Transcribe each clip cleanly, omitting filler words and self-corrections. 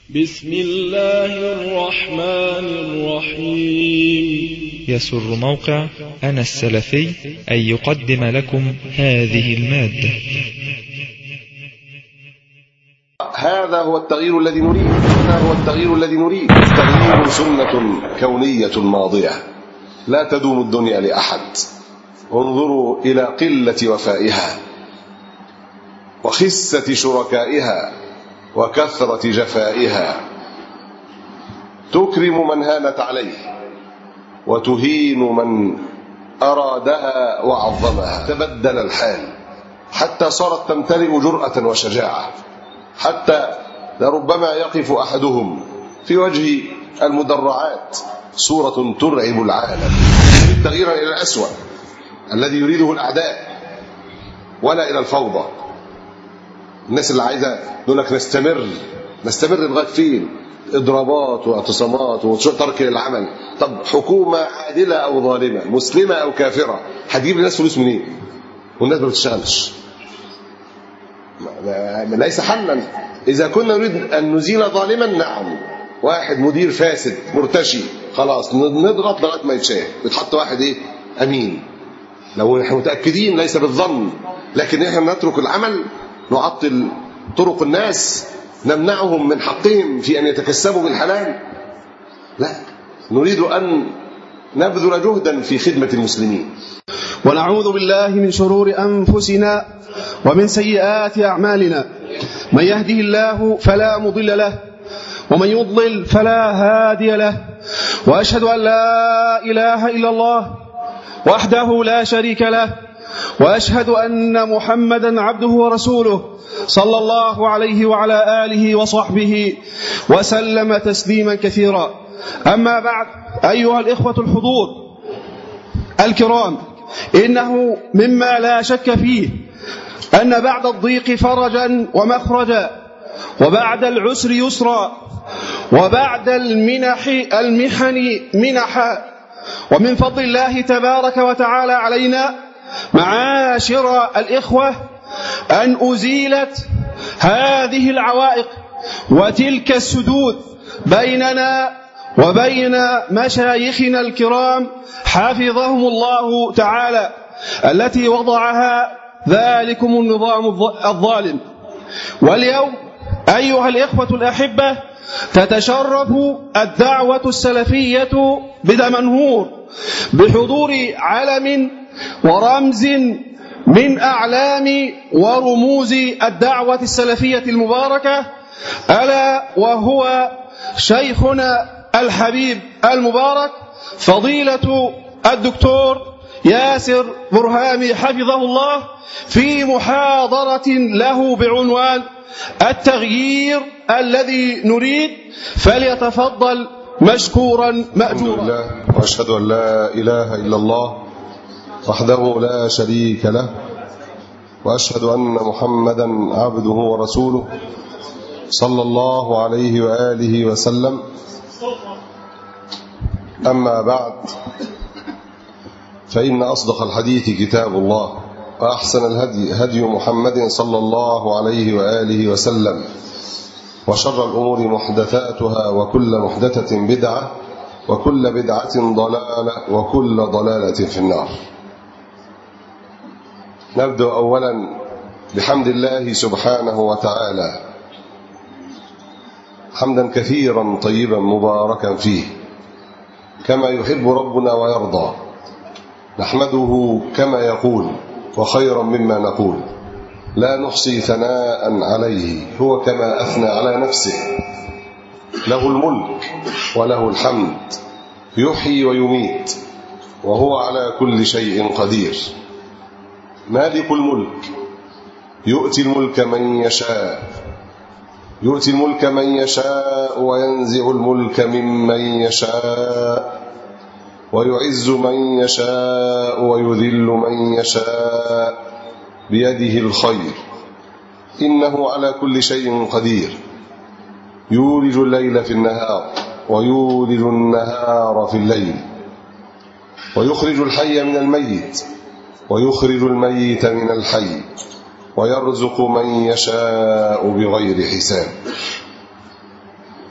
بسم الله الرحمن الرحيم. يسر موقع أنا السلفي أن يقدم لكم هذه المادة. هذا هو التغيير الذي نريد، هذا هو التغيير الذي نريد. التغيير سنة كونية ماضية لا تدوم الدنيا لأحد. انظروا إلى قلة وفائها وخسة شركائها وكثرة جفائها، تكرم من هانت عليه وتهين من أرادها وعظمها. تبدل الحال حتى صارت تمتلئ جرأة وشجاعة، حتى لربما يقف أحدهم في وجه المدرعات صورة ترعب العالم. تغييرا إلى الأسوأ الذي يريده الأعداء، ولا إلى الفوضى. الناس اللي عايزة يقول لك نستمر لغاية فين؟ إضرابات واعتصامات وترك للعمل. طب حكومة عادلة أو ظالمة، مسلمة أو كافرة، هتجيب للناس فلوس منين؟ والناس ما بتشتغلش. ليس حلا. إذا كنا نريد أن نزيل ظالما، نعم، واحد مدير فاسد مرتشي، خلاص نضغط لغاية ما يتشاف، يتحط واحد أمين لو نحن متأكدين، ليس بالظن. لكن نحن نترك العمل، نعطل طرق الناس، نمنعهم من حقهم في أن يتكسبوا بالحلال. لا، نريد أن نبذل جهدا في خدمة المسلمين. ونعوذ بالله من شرور أنفسنا ومن سيئات أعمالنا. من يهده الله فلا مضل له، ومن يضلل فلا هادي له. وأشهد أن لا إله إلا الله وحده لا شريك له، وأشهد أن محمدا عبده ورسوله صلى الله عليه وعلى آله وصحبه وسلم تسليما كثيرا. أما بعد، أيها الإخوة الحضور الكرام، إنه مما لا شك فيه أن بعد الضيق فرجا ومخرجا، وبعد العسر يسرا، وبعد المحن منحا. ومن فضل الله تبارك وتعالى علينا معاشر الإخوة أن أزيلت هذه العوائق وتلك السدود بيننا وبين مشايخنا الكرام حفظهم الله تعالى، التي وضعها ذلكم النظام الظالم. واليوم أيها الإخوة الأحبة، تتشرف الدعوة السلفية بدمنهور بحضور علم ورمز من أعلام ورموز الدعوة السلفية المباركة، ألا وهو شيخنا الحبيب المبارك فضيلة الدكتور ياسر برهامي حفظه الله، في محاضرة له بعنوان التغيير الذي نريد. فليتفضل مشكورا مأجورا. الحمد لله، وأشهد أن لا إله إلا الله وحده لا شريك له، وأشهد أن محمدا عبده ورسوله صلى الله عليه وآله وسلم. أما بعد، فإن أصدق الحديث كتاب الله، وأحسن الهدي هدي محمد صلى الله عليه وآله وسلم، وشر الأمور محدثاتها، وكل محدثة بدعة، وكل بدعة ضلالة، وكل ضلالة في النار. نبدأ أولا بحمد الله سبحانه وتعالى، حمدا كثيرا طيبا مباركا فيه كما يحب ربنا ويرضى. نحمده كما يقول وخيرا مما نقول، لا نحصي ثناء عليه، هو كما أثنى على نفسه. له الملك وله الحمد، يحيي ويميت، وهو على كل شيء قدير. مالك الملك، يؤتي الملك من يشاء وينزع الملك ممن يشاء، ويعز من يشاء ويذل من يشاء، بيده الخير، إنه على كل شيء قدير. يولج الليل في النهار ويولج النهار في الليل، ويخرج الحي من الميت ويخرج الميت من الحي، ويرزق من يشاء بغير حساب.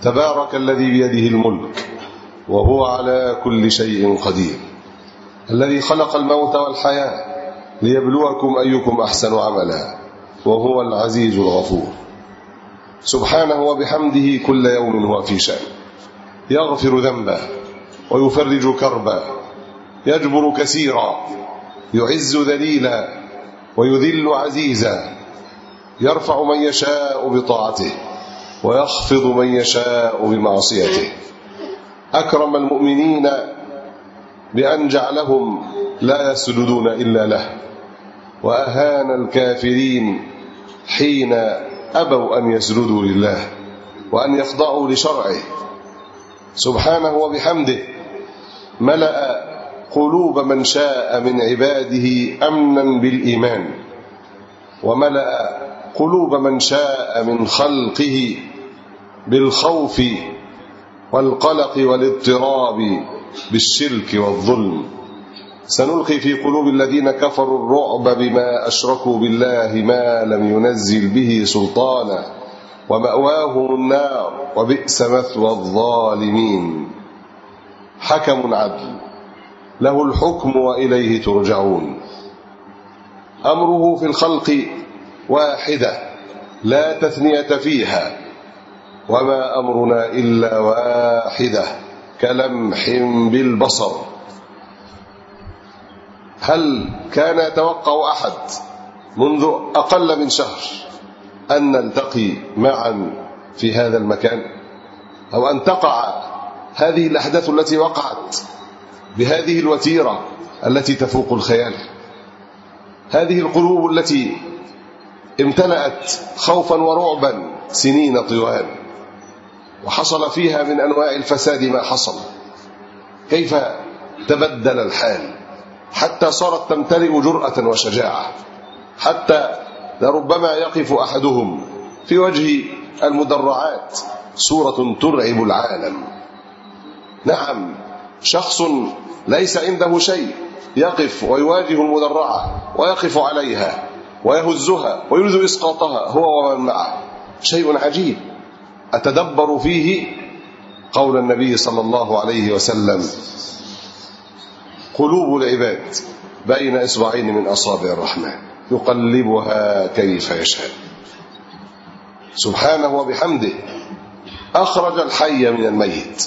تبارك الذي بيده الملك وهو على كل شيء قدير، الذي خلق الموت والحياة ليبلوكم أيكم أحسن عملا، وهو العزيز الغفور. سبحانه وبحمده كل يوم هو في شأن، يغفر ذنبا ويفرج كربا، يجبر كثيرا، يعز ذليلا ويذل عزيزا، يرفع من يشاء بطاعته ويخفض من يشاء بمعصيته. أكرم المؤمنين بأن جعلهم لا يسجدون إلا له، وأهان الكافرين حين أبوا أن يسجدوا لله وأن يخضعوا لشرعه. سبحانه وبحمده ملأ قلوب من شاء من عباده أمنا بالإيمان، وملأ قلوب من شاء من خلقه بالخوف والقلق والاضطراب بالشرك والظلم. سنلقي في قلوب الذين كفروا الرعب بما أشركوا بالله ما لم ينزل به سلطانا، ومأواهم النار وبئس مثوى الظالمين. حكم عدل له الحكم وإليه ترجعون. أمره في الخلق واحدة لا تثنية فيها، وما أمرنا إلا واحدة كلمح بالبصر. هل كان يتوقع أحد منذ أقل من شهر أن نلتقي معا في هذا المكان، أو أن تقع هذه الأحداث التي وقعت بهذه الوتيرة التي تفوق الخيال؟ هذه القلوب التي امتلأت خوفا ورعبا سنين طوال، وحصل فيها من أنواع الفساد ما حصل. كيف تبدل الحال حتى صارت تمتلئ جرأة وشجاعة، حتى لربما يقف أحدهم في وجه المدرعات صورة ترعب العالم. نعم، شخص ليس عنده شيء يقف ويواجه المدرعة ويقف عليها ويهزها ويريد إسقاطها هو ومن معه. شيء عجيب أتدبر فيه قول النبي صلى الله عليه وسلم: قلوب العباد بين إصبعين من أصابع الرحمن يقلبها كيف يشاء. سبحانه وبحمده أخرج الحي من الميت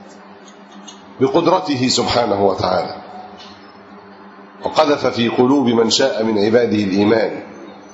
بقدرته سبحانه وتعالى، وقذف في قلوب من شاء من عباده الإيمان،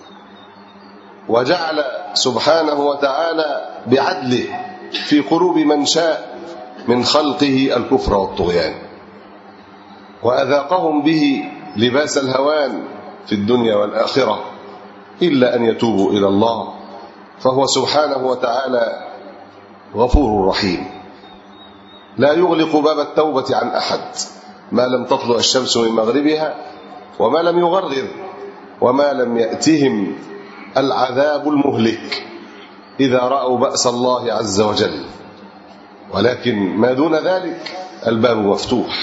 وجعل سبحانه وتعالى بعدله في قلوب من شاء من خلقه الكفر والطغيان، وأذاقهم به لباس الهوان في الدنيا والآخرة إلا أن يتوبوا إلى الله، فهو سبحانه وتعالى غفور رحيم، لا يغلق باب التوبة عن أحد ما لم تطلع الشمس من مغربها، وما لم يغرر، وما لم يأتهم العذاب المهلك إذا رأوا بأس الله عز وجل. ولكن ما دون ذلك الباب مفتوح.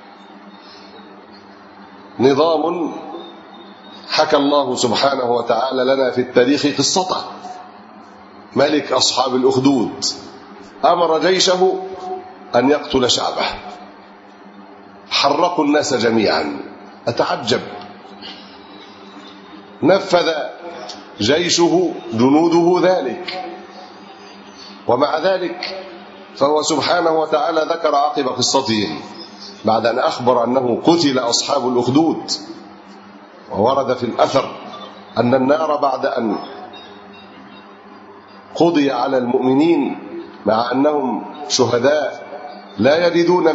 نظام حكى الله سبحانه وتعالى لنا في التاريخ قصته. ملك أصحاب الأخدود أمر جيشه أن يقتل شعبه، حرقوا الناس جميعا. أتعجب، نفذ جيشه جنوده ذلك، ومع ذلك فهو سبحانه وتعالى ذكر عقب قصتهم بعد أن أخبر أنه قتل أصحاب الأخدود. وورد في الأثر أن النار بعد أن قضي على المؤمنين مع أنهم شهداء لا يجدون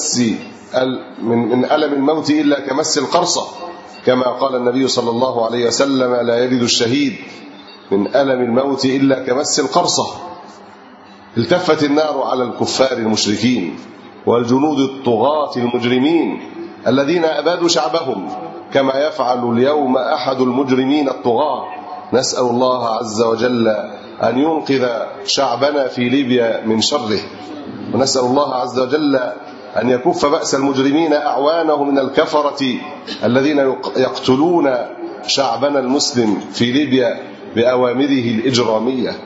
من ألم الموت إلا كمس القرصة، كما قال النبي صلى الله عليه وسلم: لا يجد الشهيد من ألم الموت إلا كمس القرصة. التفت النار على الكفار المشركين والجنود الطغاة المجرمين الذين أبادوا شعبهم، كما يفعل اليوم أحد المجرمين الطغاة. نسأل الله عز وجل أن ينقذ شعبنا في ليبيا من شره، ونسأل الله عز وجل أن يكف بأس المجرمين أعوانه من الكفرة الذين يقتلون شعبنا المسلم في ليبيا بأوامره الإجرامية.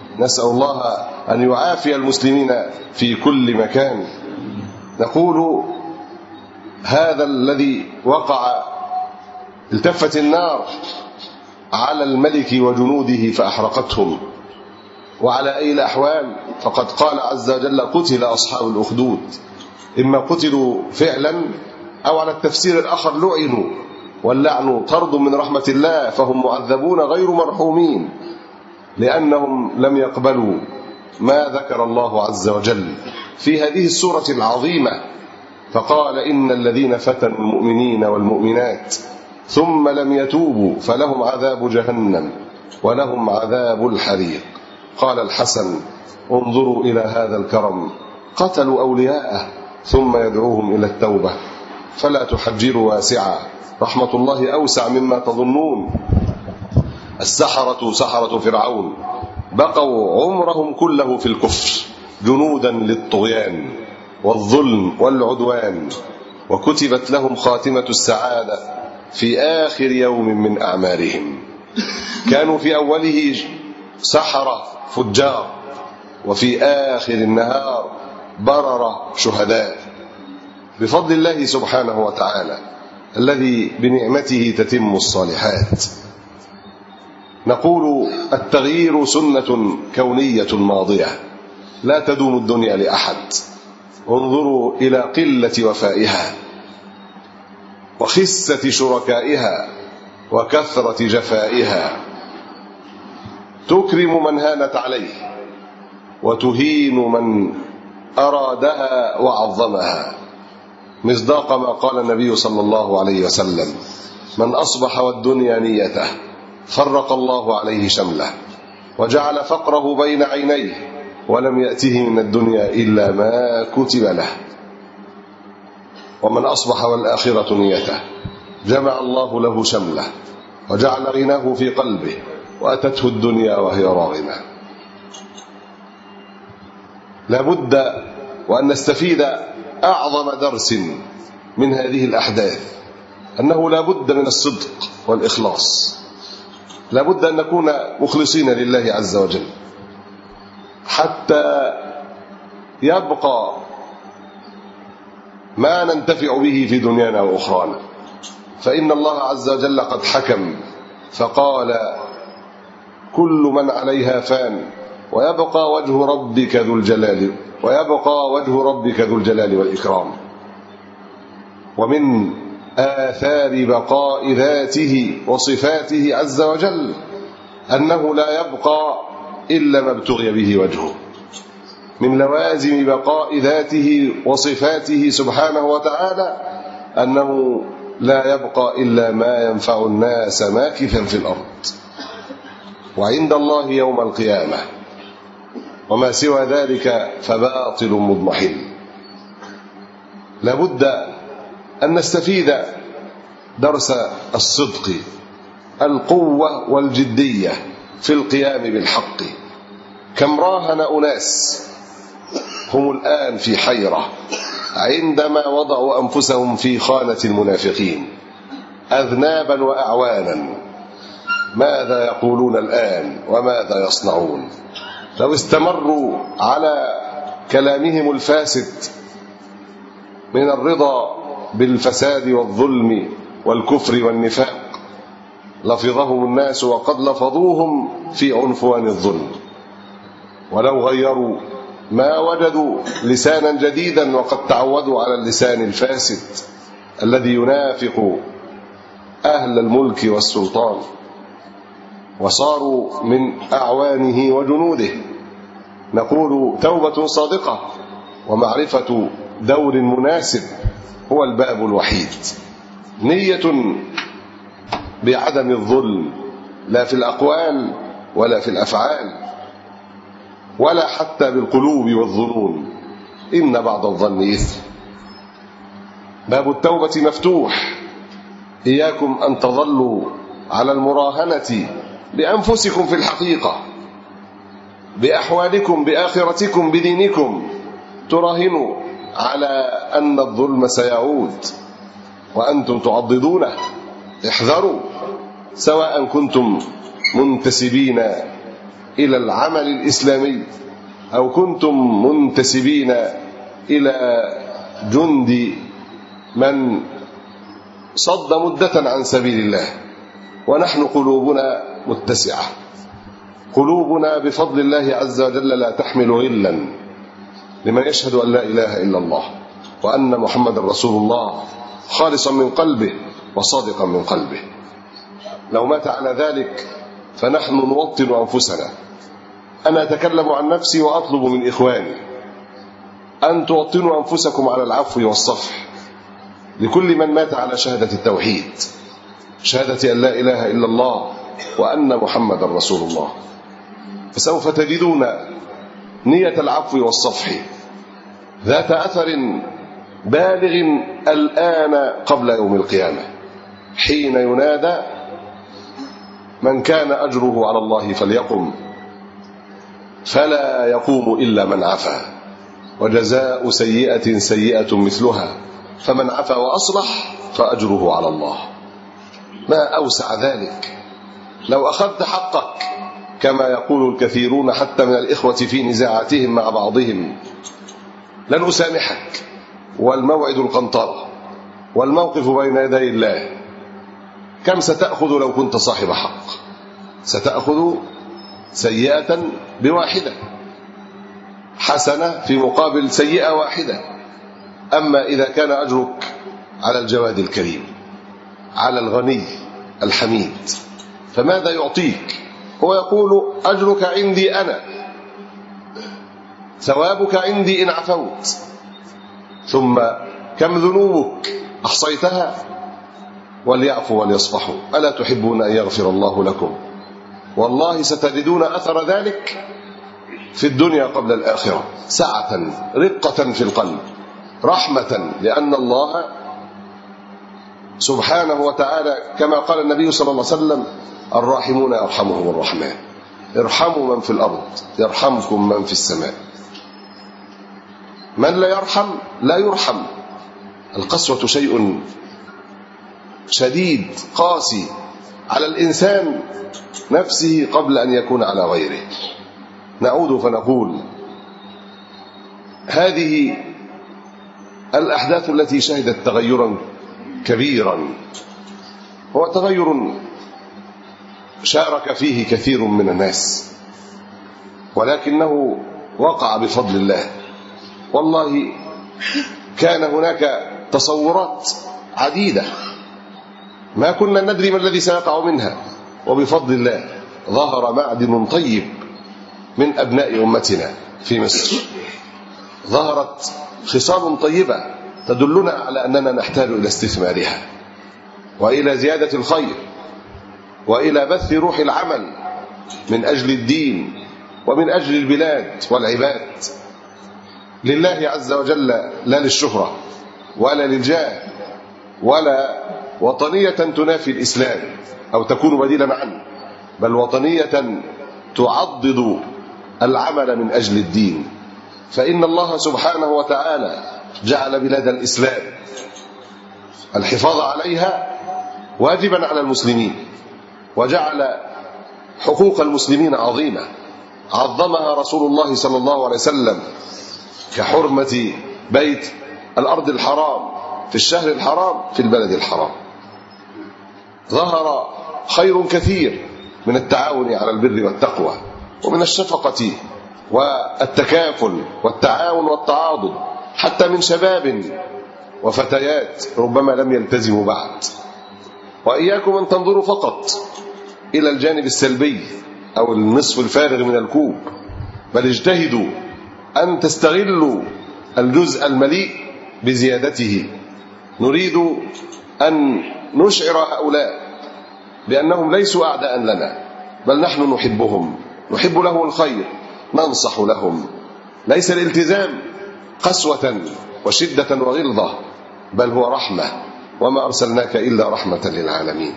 نسأل الله أن يعافي المسلمين في كل مكان. نقول هذا الذي وقع التفت النار على الملك وجنوده فأحرقتهم، وعلى أي الأحوال فقد قال عز وجل قتل أصحاب الأخدود، إما قتلوا فعلا أو على التفسير الآخر لعنوا، واللعن طرد من رحمة الله، فهم معذبون غير مرحومين لأنهم لم يقبلوا ما ذكر الله عز وجل في هذه السورة العظيمة، فقال إن الذين فتنوا المؤمنين والمؤمنات ثم لم يتوبوا فلهم عذاب جهنم ولهم عذاب الحريق. قال الحسن انظروا إلى هذا الكرم، قتلوا أولياءه ثم يدعوهم إلى التوبة، فلا تحجروا واسعا، رحمة الله أوسع مما تظنون. السحرة سحرة فرعون بقوا عمرهم كله في الكفر جنودا للطغيان والظلم والعدوان، وكتبت لهم خاتمة السعادة في آخر يوم من أعمارهم. كانوا في أوله سحرة فجار، وفي آخر النهار بررة شهداء، بفضل الله سبحانه وتعالى الذي بنعمته تتم الصالحات. نقول التغيير سنة كونية ماضية لا تدوم الدنيا لأحد. انظروا إلى قلة وفائها وخسة شركائها وكثرة جفائها، تكرم من هانت عليه وتهين من أرادها وعظمها، مصداق ما قال النبي صلى الله عليه وسلم: من أصبح والدنيا نيته فرق الله عليه شمله وجعل فقره بين عينيه ولم يأته من الدنيا إلا ما كتب له. ومن أصبح والآخرة نيته جمع الله له شمله وجعل غناه في قلبه وأتته الدنيا وهي راغمة. لابد وأن نستفيد أعظم درس من هذه الأحداث، أنه لابد من الصدق والإخلاص، لابد أن نكون مخلصين لله عز وجل حتى يبقى ما ننتفع به في دنيانا وأخرانا. فإن الله عز وجل قد حكم فقال: كل من عليها فان ويبقى وجه ربك ذو الجلال والإكرام. ومن آثار بقاء ذاته وصفاته عز وجل أنه لا يبقى إلا ما ابتغي به وجهه. من لوازم بقاء ذاته وصفاته سبحانه وتعالى أنه لا يبقى إلا ما ينفع الناس ماكثا في الأرض وعند الله يوم القيامة، وما سوى ذلك فباطل مضمحل. لابد أن نستفيد درس الصدق، القوة والجدية في القيام بالحق. كم راهن أناس هم الآن في حيرة عندما وضعوا أنفسهم في خانة المنافقين أذنابا وأعوانا، ماذا يقولون الآن وماذا يصنعون؟ لو استمروا على كلامهم الفاسد من الرضا بالفساد والظلم والكفر والنفاق لفظهم الناس وقد لفظوهم في عنفوان الظلم. ولو غيروا ما وجدوا لسانا جديدا وقد تعودوا على اللسان الفاسد الذي ينافق أهل الملك والسلطان، وصاروا من أعوانه وجنوده. نقول توبة صادقة ومعرفة دور مناسب هو الباب الوحيد. نية بعدم الظلم لا في الأقوال ولا في الأفعال ولا حتى بالقلوب والظنون، إن بعض الظن إثم. باب التوبة مفتوح. إياكم أن تظلوا على المراهنة بأنفسكم في الحقيقة، بأحوالكم، بآخرتكم، بدينكم، تراهنوا على أن الظلم سيعود وأنتم إلى العمل الإسلامي أو كنتم منتسبين إلى جند من صد مدة عن سبيل الله، ونحن قلوبنا متسعة، قلوبنا بفضل الله عز وجل لا تحمل غلا لمن يشهد أن لا إله إلا الله وأن محمد رسول الله خالصا من قلبه وصادقا من قلبه. لو مات على ذلك فنحن نوطن أنفسنا. أنا أتكلم عن نفسي وأطلب من إخواني أن توطنوا أنفسكم على العفو والصفح لكل من مات على شهادة التوحيد، شهادة أن لا إله إلا الله وأن محمد رسول الله. فسوف تجدون نية العفو والصفح ذات أثر بالغ الآن قبل يوم القيامة، حين ينادى من كان أجره على الله فليقم، فلا يقوم إلا من عفا، وجزاء سيئة سيئة مثلها، فمن عفا وأصلح فأجره على الله. ما أوسع ذلك. لو أخذت حقك كما يقول الكثيرون حتى من الإخوة في نزاعاتهم مع بعضهم، لن أسامحك، والموعد القنطرة والموقف بين يدي الله. كم ستأخذ لو كنت صاحب حق؟ ستأخذ سيئة بواحدة، حسنة في مقابل سيئة واحدة. أما إذا كان أجرك على الجواد الكريم، على الغني الحميد، فماذا يعطيك؟ هو يقول أجرك عندي أنا، ثوابك عندي إن عفوت، ثم كم ذنوبك أحصيتها؟ وليعفوا وليصفحوا، ألا تحبون أن يغفر الله لكم؟ والله ستجدون أثر ذلك في الدنيا قبل الآخرة، سعة، رقة في القلب، رحمة، لأن الله سبحانه وتعالى كما قال النبي صلى الله عليه وسلم الراحمون يرحمهم الرحمن، ارحموا من في الأرض يرحمكم من في السماء. من لا يرحم لا يرحم. القسوة شيء شديد قاسي على الإنسان نفسه قبل أن يكون على غيره. نعود فنقول هذه الأحداث التي شهدت تغيرا كبيرا، هو تغير شارك فيه كثير من الناس، ولكنه وقع بفضل الله. والله كان هناك تصورات عديدة ما كنا ندري ما الذي سيقع منها، وبفضل الله ظهر معدن طيب من أبناء أمتنا في مصر، ظهرت خصال طيبة تدلنا على أننا نحتاج إلى استثمارها وإلى زيادة الخير وإلى بث روح العمل من أجل الدين ومن أجل البلاد والعباد لله عز وجل، لا للشهرة ولا للجاه ولا وطنية تنافي الإسلام أو تكون بديلا عنه، بل وطنية تعضد العمل من أجل الدين. فإن الله سبحانه وتعالى جعل بلاد الإسلام الحفاظ عليها واجبا على المسلمين، وجعل حقوق المسلمين عظيمة عظمها رسول الله صلى الله عليه وسلم، كحرمة بيت الأرض الحرام في الشهر الحرام في البلد الحرام. ظهر خير كثير من التعاون على البر والتقوى ومن الشفقة والتكافل والتعاون والتعاضد، حتى من شباب وفتيات ربما لم يلتزموا بعد. وإياكم أن تنظروا فقط إلى الجانب السلبي أو النصف الفارغ من الكوب، بل اجتهدوا أن تستغلوا الجزء المليء بزيادته. نريد أن نشعر هؤلاء بأنهم ليسوا أعداء لنا، بل نحن نحبهم، نحب لهم الخير، ننصح لهم. ليس الالتزام قسوة وشدة وغلظة، بل هو رحمة، وما أرسلناك إلا رحمة للعالمين.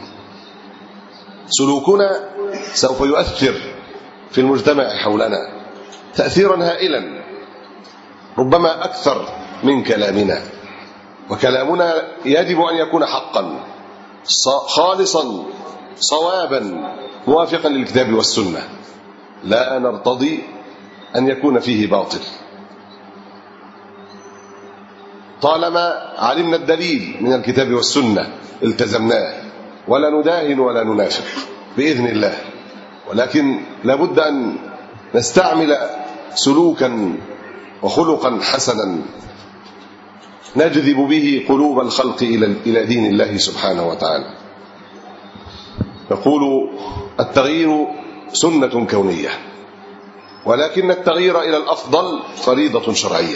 سلوكنا سوف يؤثر في المجتمع حولنا تأثيرا هائلا، ربما أكثر من كلامنا، وكلامنا يجب أن يكون حقا خالصا صوابا موافقا للكتاب والسنة. لا نرتضي أن يكون فيه باطل طالما علمنا الدليل من الكتاب والسنة التزمناه، ولا نداهن ولا ننافق بإذن الله. ولكن لابد أن نستعمل سلوكا وخلقا حسنا نجذب به قلوب الخلق إلى دين الله سبحانه وتعالى. يقول التغيير سنة كونية، ولكن التغيير إلى الأفضل فريضة شرعية.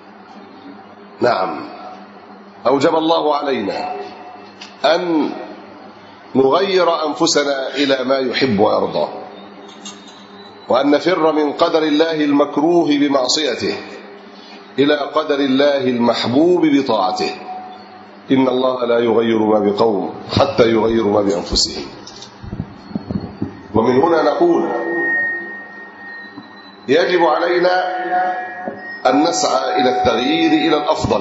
نعم، أوجب الله علينا أن نغير أنفسنا إلى ما يحب ويرضى، وأن نفر من قدر الله المكروه بمعصيته إلى قدر الله المحبوب بطاعته. إن الله لا يغير ما بقوم حتى يغيروا ما بأنفسهم. ومن هنا نقول يجب علينا أن نسعى إلى التغيير إلى الأفضل،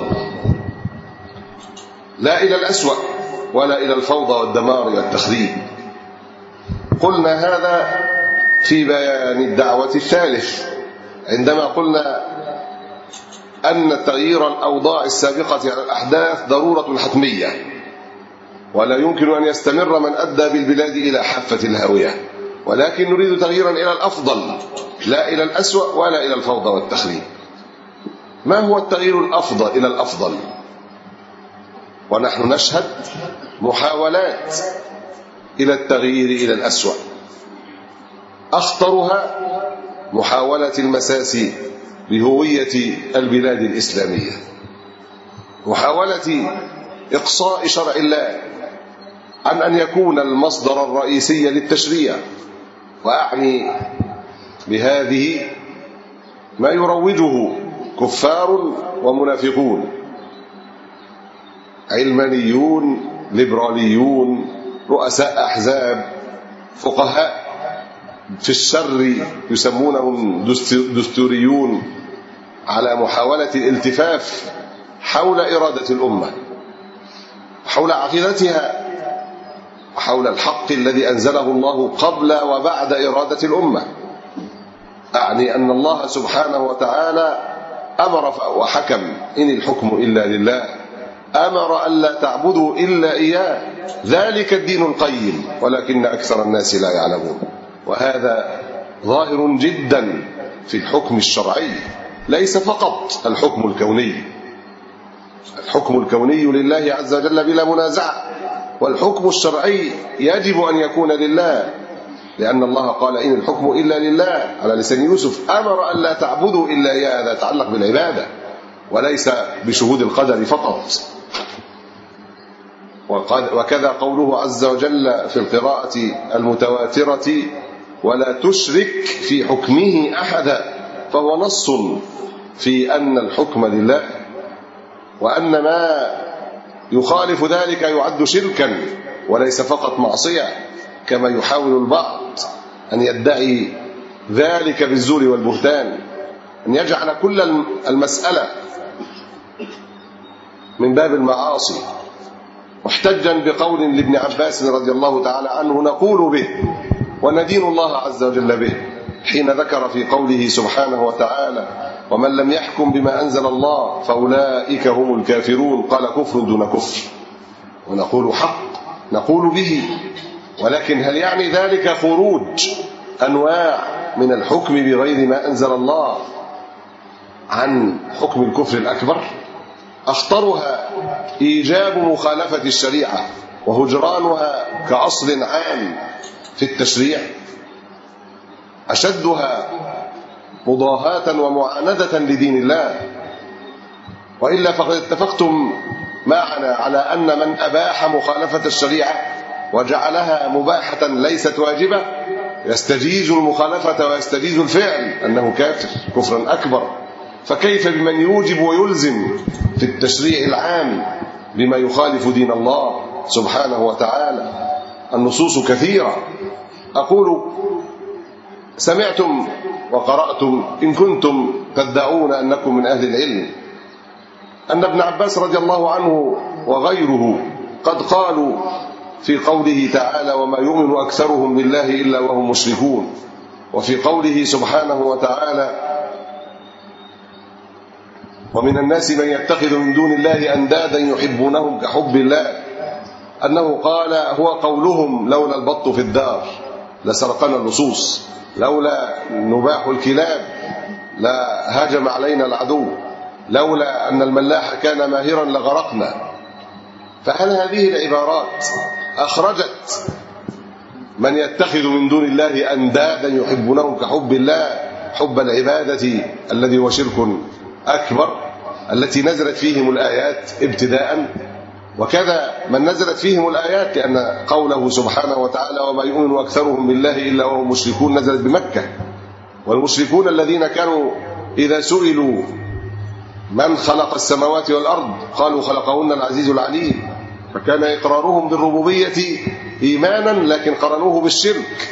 لا إلى الأسوأ ولا إلى الفوضى والدمار والتخريب. قلنا هذا في بيان الدعوة الثالث عندما قلنا أن تغيير الأوضاع السابقة على الأحداث ضرورة حتمية، ولا يمكن أن يستمر من أدى بالبلاد إلى حافة الهاوية، ولكن نريد تغييرا إلى الأفضل لا إلى الأسوأ ولا إلى الفوضى والتخريب. ما هو التغيير الأفضل إلى الأفضل؟ ونحن نشهد محاولات إلى التغيير إلى الأسوأ، أخطرها محاولة المساس بهوية البلاد الإسلامية، محاولة إقصاء شرع الله عن أن يكون المصدر الرئيسي للتشريع. وأعني بهذه ما يروجه كفار ومنافقون، علمانيون، ليبراليون، رؤساء أحزاب، فقهاء في الشر يسمونهم دستوريون، على محاولة الالتفاف حول إرادة الأمة، حول عقيدتها، وحول الحق الذي أنزله الله قبل وبعد إرادة الأمة. أعني أن الله سبحانه وتعالى أمر وحكم إن الحكم إلا لله، أمر ألا تعبدوا إلا إياه، ذلك الدين القيم ولكن أكثر الناس لا يعلمون. وهذا ظاهر جدا في الحكم الشرعي، ليس فقط الحكم الكوني. الحكم الكوني لله عز وجل بلا منازعة، والحكم الشرعي يجب أن يكون لله، لأن الله قال إن الحكم إلا لله على لسان يوسف، أمر أن لا تعبدوا إلا إياه. هذا يتعلق بالعبادة وليس بشهود القدر فقط. وكذا قوله عز وجل في القراءة المتواترة ولا تشرك في حكمه أحدا، فهو نص في أن الحكم لله، وأن ما يخالف ذلك يعد شركا وليس فقط معصية، كما يحاول البعض أن يدعي ذلك بالزور والبهتان، أن يجعل كل المسألة من باب المعاصي، محتجا بقول لابن عباس رضي الله تعالى عنه نقول به وندين الله عز وجل به، حين ذكر في قوله سبحانه وتعالى ومن لم يحكم بما أنزل الله فأولئك هم الكافرون، قال كفر دون كفر. ونقول حق نقول به، ولكن هل يعني ذلك خروج أنواع من الحكم بغير ما أنزل الله عن حكم الكفر الأكبر؟ أخطرها إيجاب مخالفة الشريعة وهجرانها كأصل عام في التشريع، أشدها مضاهاة ومعاندة لدين الله. وإلا فقد اتفقتم معنا على أن من أباح مخالفة الشريعة وجعلها مباحة ليست واجبة يستجيز المخالفة ويستجيز الفعل أنه كافر كفرا أكبر، فكيف بمن يوجب ويلزم في التشريع العام بما يخالف دين الله سبحانه وتعالى؟ النصوص كثيرة. أقول سمعتم وقرأتم إن كنتم تدعون أنكم من أهل العلم أن ابن عباس رضي الله عنه وغيره قد قالوا في قوله تعالى وما يؤمن أكثرهم بالله إلا وهم مشركون، وفي قوله سبحانه وتعالى: ومن الناس من يتخذ من دون الله أندادا يحبونهم كحب الله، أنه قال: هو قولهم لولا البط في الدار لسرقنا اللصوص، لولا نباح الكلاب لهاجم علينا العدو، لولا أن الملاح كان ماهرا لغرقنا. فهل هذه العبارات أخرجت من يتخذ من دون الله أندادا يحبونهم كحب الله، حب العبادة الذي هو شرك أكبر، التي نزلت فيهم الآيات ابتداء؟ وكذا من نزلت فيهم الآيات، لأن قوله سبحانه وتعالى: وما يؤمن أكثرهم بالله إلا وهم مشركون، نزلت بمكة. والمشركون الذين كانوا إذا سئلوا من خلق السماوات والأرض قالوا خلقهن العزيز العليم، فكان إقرارهم بالربوبية إيمانا، لكن قرنوه بالشرك.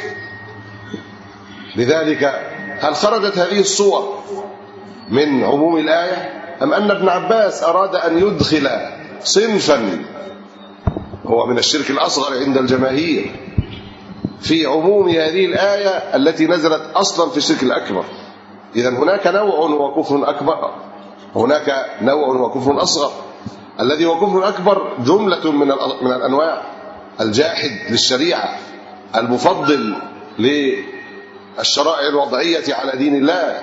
لذلك هل خرجت هذه الصور من عموم الآية، أم أن ابن عباس أراد أن يدخل صنفا هو من الشرك الأصغر عند الجماهير في عموم هذه الآية التي نزلت أصلا في الشرك الأكبر؟ إذن هناك نوع وكفر أكبر، هناك نوع وكفر أصغر. الذي هو كفر أكبر جملة من الأنواع: الجاحد للشريعة، المفضل للشرائع الوضعية على دين الله،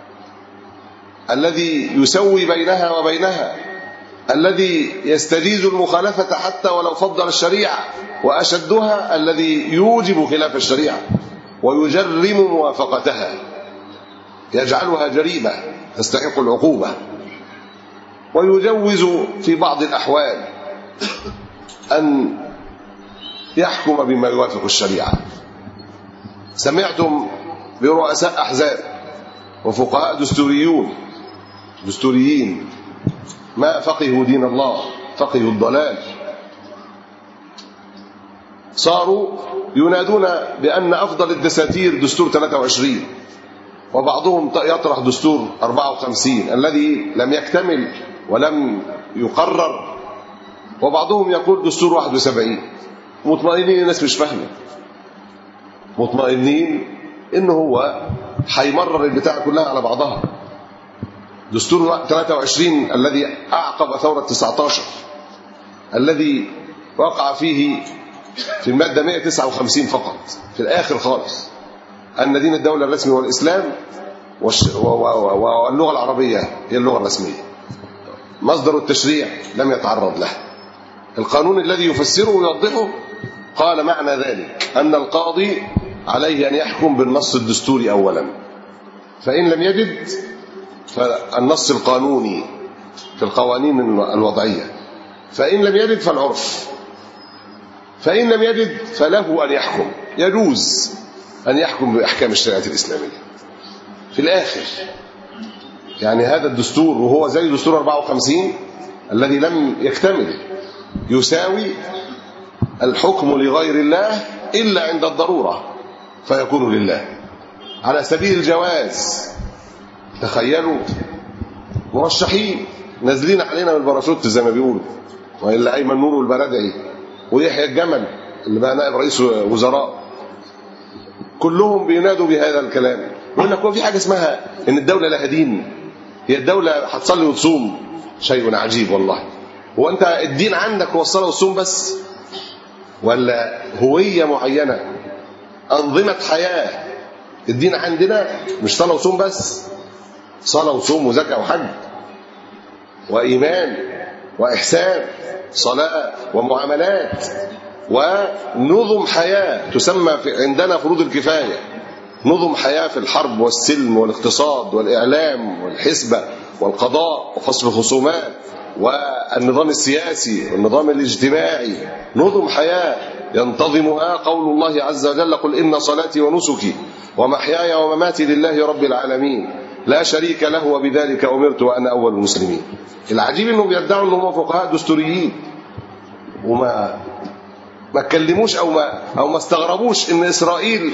الذي يسوي بينها وبينها، الذي يستجيز المخالفة حتى ولو فضل الشريعة، وأشدها الذي يوجب خلاف الشريعة ويجرم موافقتها، يجعلها جريمة تستحق العقوبة، ويجوز في بعض الأحوال أن يحكم بما يوافق الشريعة. سمعتم برؤساء أحزاب وفقهاء دستوريين ما فقهوا دين الله، فقهوا الضلال، صاروا ينادون بأن أفضل الدساتير دستور 23، وبعضهم يطرح دستور 54 الذي لم يكتمل ولم يقرر، وبعضهم يقول دستور 71. مطمئنين، الناس مش فاهمه، مطمئنين إنه هو هيمرر البتاع كلها على بعضها. دستور 23 الذي أعقب ثورة 19، الذي وقع فيه في المادة 159 فقط في الآخر خالص أن دين الدولة الرسمي هو الإسلام، واللغة العربية هي اللغة الرسمية. مصدر التشريع لم يتعرض له. القانون الذي يفسره ويوضحه قال معنى ذلك أن القاضي عليه أن يحكم بالنص الدستوري أولا، فإن لم يجد فالنص القانوني في القوانين الوضعية، فإن لم يجد فالعرف، فإن لم يجد فله أن يحكم، يجوز أن يحكم بأحكام الشريعة الإسلامية في الآخر. يعني هذا الدستور وهو زي دستور 54 الذي لم يكتمل يساوي الحكم لغير الله إلا عند الضرورة فيكون لله على سبيل الجواز. تخيلوا مرشحين نازلين علينا بالباراشوت زي ما بيقولوا، وإلا أيمن نور والبرادعي ويحيى الجمل اللي بقى نائب رئيس وزراء، كلهم بينادوا بهذا الكلام. يقول لك هو في حاجة اسمها إن الدولة لها دين؟ هي الدولة هتصلي وتصوم؟ شيء عجيب والله. هو أنت الدين عندك هو الصلاة والصوم بس، ولا هوية معينة، أنظمة حياة؟ الدين عندنا مش صلاة وصوم بس، صلاة وصوم وزكاة وحج وإيمان وإحسان، صلاة ومعاملات ونظم حياة تسمى عندنا فروض الكفاية، نظم حياة في الحرب والسلم والاقتصاد والإعلام والحسبة والقضاء وفصل الخصومات والنظام السياسي والنظام الاجتماعي، نظم حياة ينتظمها قول الله عز وجل: قل إن صلاتي ونسكي ومحياي ومماتي لله رب العالمين لا شريك له وبذلك أمرت وأنا أول المسلمين. العجيب إنهم يدعوا أنهم فقهاء دستوريين وما اتكلموش أو ما استغربوش إن إسرائيل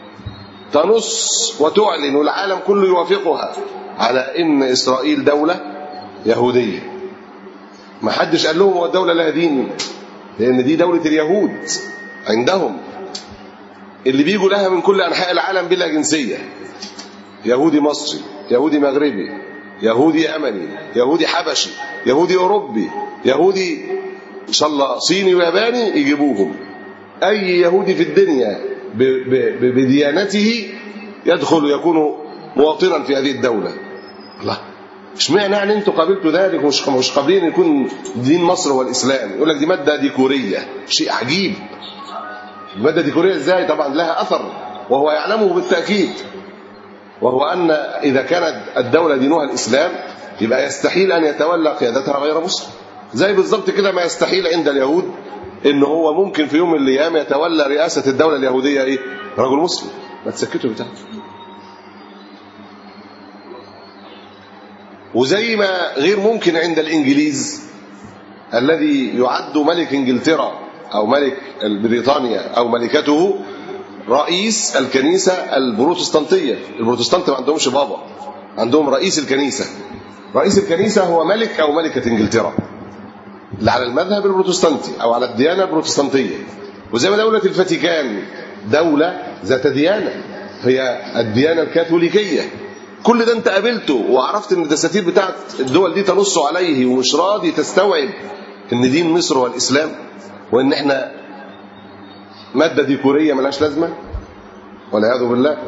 تنص وتعلن والعالم كله يوافقها على إن إسرائيل دولة يهودية. ما حدش قال لهم هو الدولة لها دين، لأن دي دولة اليهود عندهم. اللي بيجوا لها من كل أنحاء العالم بلا جنسية، يهودي مصري، يهودي مغربي، يهودي يمني، يهودي حبشي، يهودي أوروبي، يهودي إن شاء الله صيني وياباني، يجيبوهم. أي يهودي في الدنيا بديانته يدخل يكون مواطنا في هذه الدولة. الله، اشمعنى يعني انتوا قابلتوا ذلك ومش قابلين يكون دين مصر هو الإسلام؟ يقول لك دي مادة ديكورية. شيء عجيب. المادة ديكورية ازاي؟ طبعا لها أثر وهو يعلمه بالتأكيد، وهو أن إذا كانت الدولة دينها الإسلام يبقى يستحيل أن يتولى قيادتها غير مسلم. زي بالضبط كده ما يستحيل عند اليهود إن هو ممكن في يوم من الأيام يتولى رئاسة الدولة اليهودية إيه؟ رجل مسلم. ما تسكتوا بتاع. وزي ما غير ممكن عند الإنجليز الذي يعد ملك إنجلترا أو ملك بريطانيا أو ملكته رئيس الكنيسة البروتستانتية. البروتستانت ما عندهمش بابا، عندهم رئيس الكنيسة. رئيس الكنيسة هو ملك أو ملكة إنجلترا اللي على المذهب البروتستانتي أو على الديانة البروتستانتية. وزي ما دولة الفاتيكان دولة ذات ديانة هي الديانة الكاثوليكية. كل ده انت قابلته وعرفت ان الدساتير بتاعت الدول دي تنص عليه، ومش راضي تستوعب ان دين مصر هو الإسلام، وان احنا مادة ديكورية ملهاش لازمة والعياذ بالله.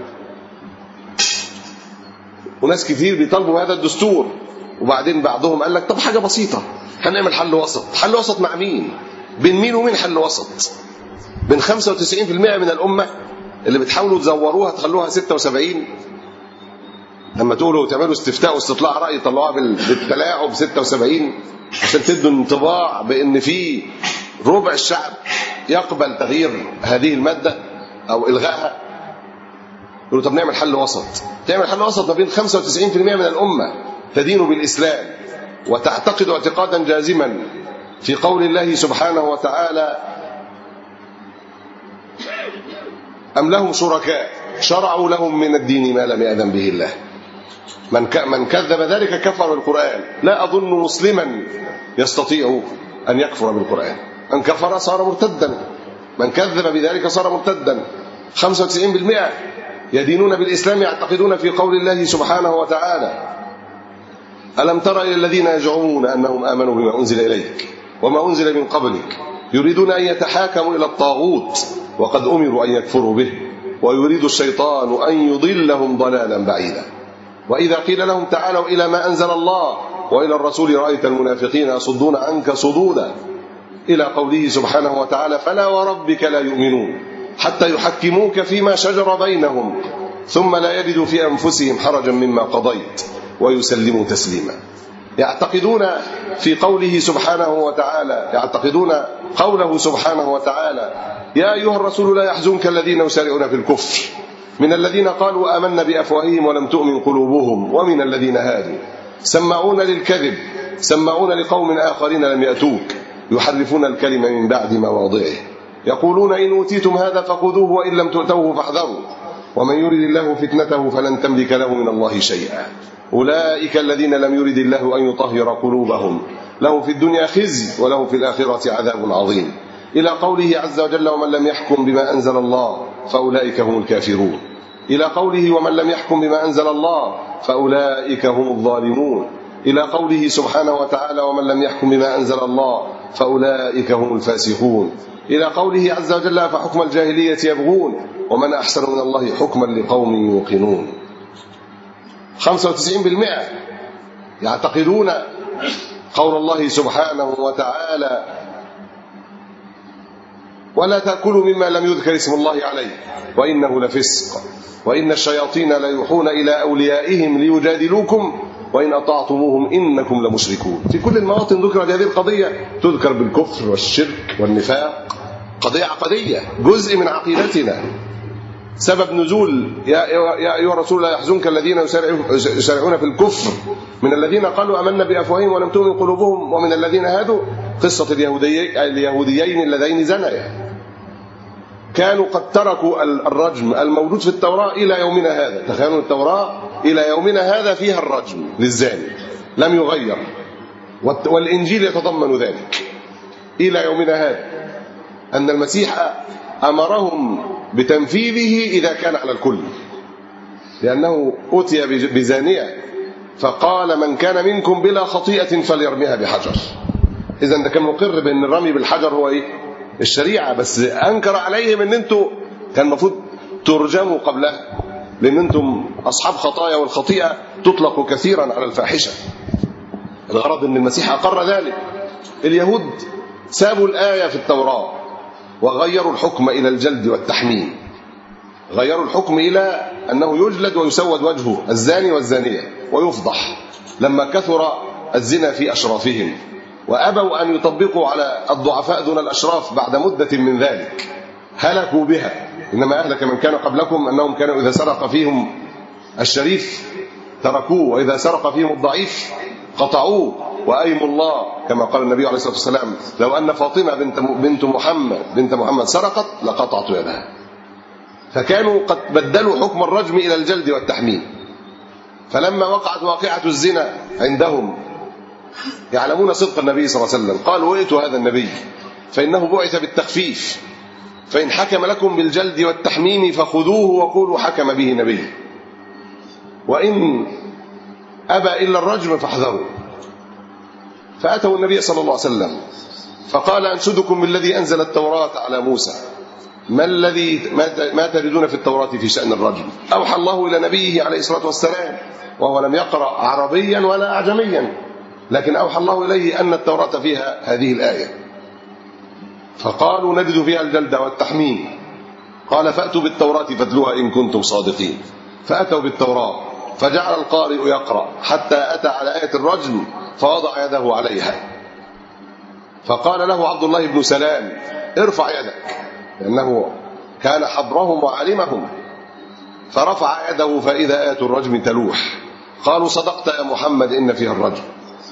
وناس كتير بيطالبوا هذا الدستور، وبعدين بعضهم قال لك طب حاجة بسيطة، هنعمل حل وسط. حل وسط مع مين؟ بين مين ومين حل وسط؟ بين 95% من الأمة اللي بتحاولوا تزوروها تخلوها 76، لما تقولوا تعملوا استفتاء واستطلاع رأي طلعوها بالتلاعب 76 عشان تدوا انطباع بأن في ربع الشعب يقبل تغيير هذه المادة أو إلغائها. يقولوا طب نعمل حل وسط. تعمل حل وسط ما بين 95% من الأمة تدين بالإسلام وتعتقد اعتقادا جازما في قول الله سبحانه وتعالى: أم لهم شركاء شرعوا لهم من الدين ما لم يأذن به الله. من كذب ذلك كفر بالقرآن. لا أظن مسلما يستطيع أن يكفر بالقرآن. من كفر صار مرتدا، من كذب بذلك صار مرتدا. 95% يدينون بالإسلام، يعتقدون في قول الله سبحانه وتعالى: ألم تر إلى الذين يزعمون أنهم آمنوا بما أنزل إليك وما أنزل من قبلك يريدون أن يتحاكموا إلى الطاغوت وقد أمروا أن يكفروا به ويريد الشيطان أن يضلهم ضلالا بعيدا. وإذا قيل لهم تعالوا إلى ما أنزل الله وإلى الرسول رأيت المنافقين يصدون عنك صدودا، إلى قوله سبحانه وتعالى: فلا وربك لا يؤمنون حتى يحكموك فيما شجر بينهم ثم لا يجدوا في أنفسهم حرجا مما قضيت ويسلموا تسليما. يعتقدون في قوله سبحانه وتعالى، يعتقدون قوله سبحانه وتعالى: يا أيها الرسول لا يحزنك الذين يسارعون في الكفر من الذين قالوا آمنا بأفواههم ولم تؤمن قلوبهم ومن الذين هادوا سماعون للكذب سماعون لقوم آخرين لم يأتوك يحرفون الكلمة من بعد مواضعه يقولون إن أوتيتم هذا فخذوه وإن لم تؤتوه فاحذروا ومن يرد الله فتنته فلن تملك له من الله شيئا أولئك الذين لم يرد الله أن يطهر قلوبهم لهم في الدنيا خزي ولهم في الآخرة عذاب عظيم، إلى قوله عز وجل: ومن لم يحكم بما أنزل الله فأولئك هم الكافرون، إلى قوله: ومن لم يحكم بما أنزل الله فأولئك هم الظالمون، إلى قوله سبحانه وتعالى: ومن لم يحكم بما أنزل الله فأولئك هم الفاسقون، إلى قوله عز وجل: فحكم الجاهلية يبغون ومن أحسن من الله حكما لقوم يوقنون. 95% يعتقدون قول الله سبحانه وتعالى: ولا تأكلوا مما لم يذكر اسم الله عليه وإنه لفسق وإن الشياطين ليوحون إلى أوليائهم ليجادلوكم وإن أطعتموهم إنكم لمشركون. في كل المواطن ذكرت هذه القضية، تذكر بالكفر والشرك والنفاق، قضية عقدية جزء من عقيدتنا. سبب نزول يا أيها الرسول لا يحزنك الذين يسارعون في الكفر من الذين قالوا آمنا بأفواههم ولم تؤمن قلوبهم ومن الذين هادوا، قصة اليهوديين اللذين زنيا كانوا قد تركوا الرجم الموجود في التوراة إلى يومنا هذا. تخيلوا التوراة إلى يومنا هذا فيها الرجم للزاني لم يغير، والإنجيل يتضمن ذلك إلى يومنا هذا، أن المسيح أمرهم بتنفيذه إذا كان على الكل، لأنه أتي بزانية فقال من كان منكم بلا خطيئة فليرميها بحجر. إذن ده كان مقر بأن الرمي بالحجر هو الشريعة، بس أنكر عليهم أن أنتم كان المفروض ترجموا قبلها، لأن أنتم أصحاب خطايا، والخطيئة تطلق كثيرا على الفاحشة. الغرض أن المسيح أقر ذلك. اليهود سابوا الآية في التوراة وغيروا الحكم إلى الجلد والتحميم، غيروا الحكم إلى أنه يجلد ويسود وجهه الزاني والزانية ويفضح لما كثر الزنا في أشرافهم، وأبوا أن يطبقوا على الضعفاء دون الأشراف بعد مدة من ذلك، هلكوا بها. إنما أهلك من كان قبلكم أنهم كانوا إذا سرق فيهم الشريف تركوه، وإذا سرق فيهم الضعيف قطعوه، وأيم الله كما قال النبي عليه الصلاة والسلام لو أن فاطمة بنت محمد سرقت لقطعت يدها. فكانوا قد بدلوا حكم الرجم إلى الجلد والتحميم. فلما وقعت واقعة الزنا عندهم يعلمون صدق النبي صلى الله عليه وسلم، قالوا ائتوا هذا النبي فإنه بعث بالتخفيف، فإن حكم لكم بالجلد والتحميم فخذوه وقولوا حكم به نبي، وإن أبى إلا الرجم فاحذروا. فأتوا النبي صلى الله عليه وسلم فقال أنشدكم بالذي أنزل التوراة على موسى، ما تجدون في التوراة في شأن الرجم؟ أوحى الله إلى نبيه عليه الصلاة والسلام وهو لم يقرأ عربيا ولا أعجميا، لكن أوحى الله إليه أن التوراة فيها هذه الآية. فقالوا نجد فيها الجلد والتحميم. قال فأتوا بالتوراة فاتلوها إن كنتم صادقين. فأتوا بالتوراة فجعل القارئ يقرأ حتى أتى على آية الرجم فوضع يده عليها، فقال له عبد الله بن سلام ارفع يدك، لأنه كان حبرهم وعلمهم، فرفع يده فإذا آية الرجم تلوح. قالوا صدقت يا محمد إن فيها الرجم.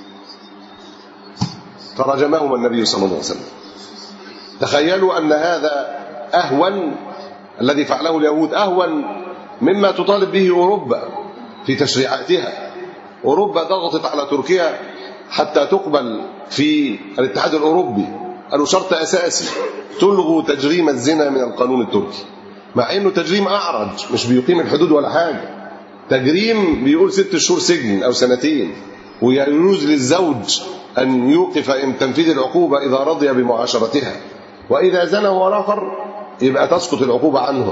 فرجمهم النبي صلى الله عليه وسلم. تخيلوا أن هذا أهون، الذي فعله اليهود أهون مما تطالب به أوروبا في تشريعاتها. أوروبا ضغطت على تركيا حتى تقبل في الاتحاد الأوروبي، قالوا شرط أساسي تلغوا تجريم الزنا من القانون التركي، مع أنه تجريم أعرج مش بيقيم الحدود ولا حاجة، تجريم بيقول 6 شهور سجن أو 2 سنين، ويجوز للزوج أن يوقف تنفيذ العقوبة إذا رضي بمعاشرتها، وإذا زنى ورافر يبقى تسقط العقوبة عنه.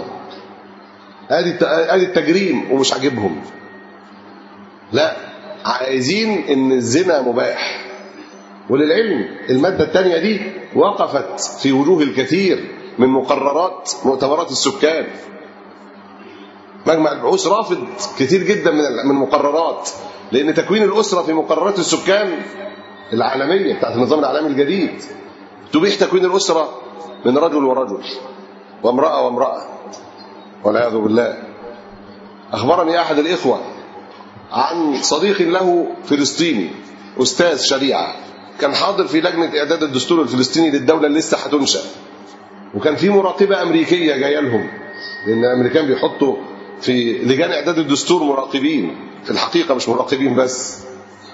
هذه التجريم ومش عاجبهم، لا عايزين ان الزنا مباح. وللعلم المادة الثانية دي وقفت في وجوه الكثير من مقررات مؤتمرات السكان. مجمع البحوث رافض كثير جدا من المقررات، لأن تكوين الأسرة في مقررات السكان العالمية بتاعت النظام العالمي الجديد تبيح تكوين الأسرة من رجل ورجل وامرأة وامرأة والعياذ بالله. أخبرني أحد الإخوة عن صديق له فلسطيني أستاذ شريعة، كان حاضر في لجنة إعداد الدستور الفلسطيني للدولة اللي لسه هتنشأ، وكان في مراقبة أمريكية جاية لهم، لأن الأمريكان بيحطوا في لجان إعداد الدستور مراقبين، في الحقيقة مش مراقبين بس.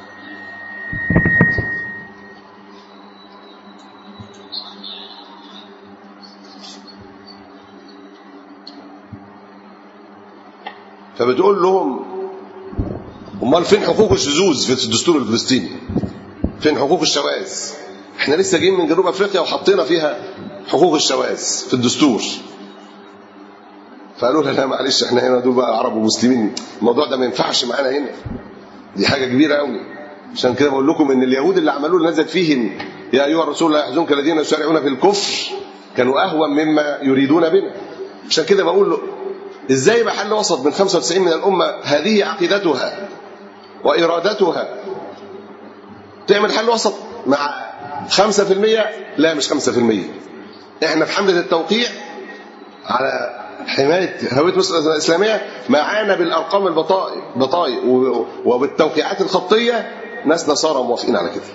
فبتقول لهم امال فين حقوق الشذوذ في الدستور الفلسطيني؟ فين حقوق الشواذ؟ احنا لسه جايين من جنوب افريقيا وحطينا فيها حقوق الشواذ في الدستور. فقالوا لها لا معلش احنا هنا دول بقى عرب ومسلمين، الموضوع ده ما ينفعش معانا هنا، دي حاجه كبيره قوي. عشان كده بقول لكم ان اليهود اللي عملوه نزلت فيهم يا ايها الرسول لا يحزنك الذين يسارعون في الكفر كانوا اهون مما يريدون بنا. عشان كده بقول له ازاي محل وسط من 95 من الامه هذه عقيدتها وارادتها تعمل حل وسط مع 5%؟ لا مش 5%. احنا في حمله التوقيع على حمايه هويه مصر الاسلاميه معانا بالارقام البطائق وبالتوقيعات الخطيه ناس نصارى موافقين على كده.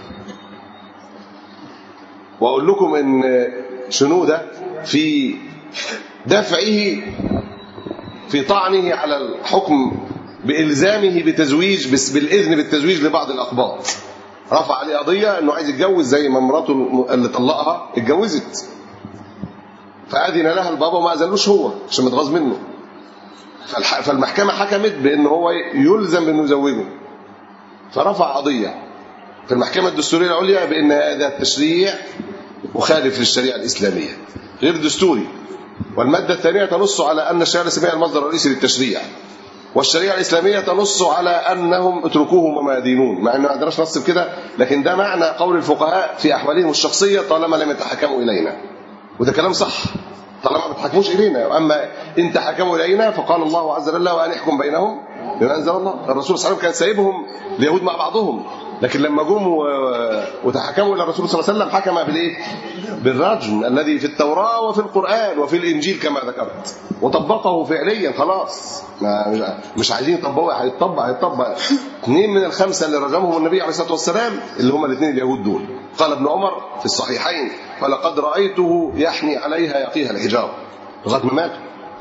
واقول لكم ان شنودة في دفعه في طعنه على الحكم بإلزامه بتزويج بالإذن بالتزويج لبعض الأقباط، رفع عليه قضية أنه عايز يتجوز زي ما مراته اللي طلقها اتجوزت. فأذن لها البابا وما أذنلوش هو عشان متغاظ منه. فالمحكمة حكمت بأن هو يلزم بأنه يزوجه، فرفع قضية في المحكمة الدستورية العليا بأن هذا التشريع مخالف للشريعة الإسلامية غير دستوري. والمادة الثانية تنص على أن الشريعة الإسلامية المصدر الرئيسي للتشريع، والشريعة الإسلامية تنص على أنهم اتركوهم وما يدينون، مع أنه ما عندناش نص كده، لكن ده معنى قول الفقهاء في أحوالهم الشخصية طالما لم يتحكموا إلينا. وده كلام صح، طالما ما بتحكموش إلينا. أما إن تحكموا إلينا فقال الله عز وجل وأن يحكم بينهم بما أنزل الله. الرسول صلى الله عليه وسلم كان سايبهم اليهود مع بعضهم، لكن لما جم وتحكموا إلى الرسول صلى الله عليه وسلم حكم بالإيه؟ بالرجم الذي في التوراة وفي القرآن وفي الإنجيل كما ذكرت، وطبقه فعليا. خلاص مش عايزين يطبقوا، هيطبق 2 من الخمسة اللي رجمهم النبي عليه الصلاة والسلام اللي هم الاثنين اليهود دول. قال ابن عمر في الصحيحين فلقد رأيته يحني عليها يقيها الحجاب لغاية ما ماتوا.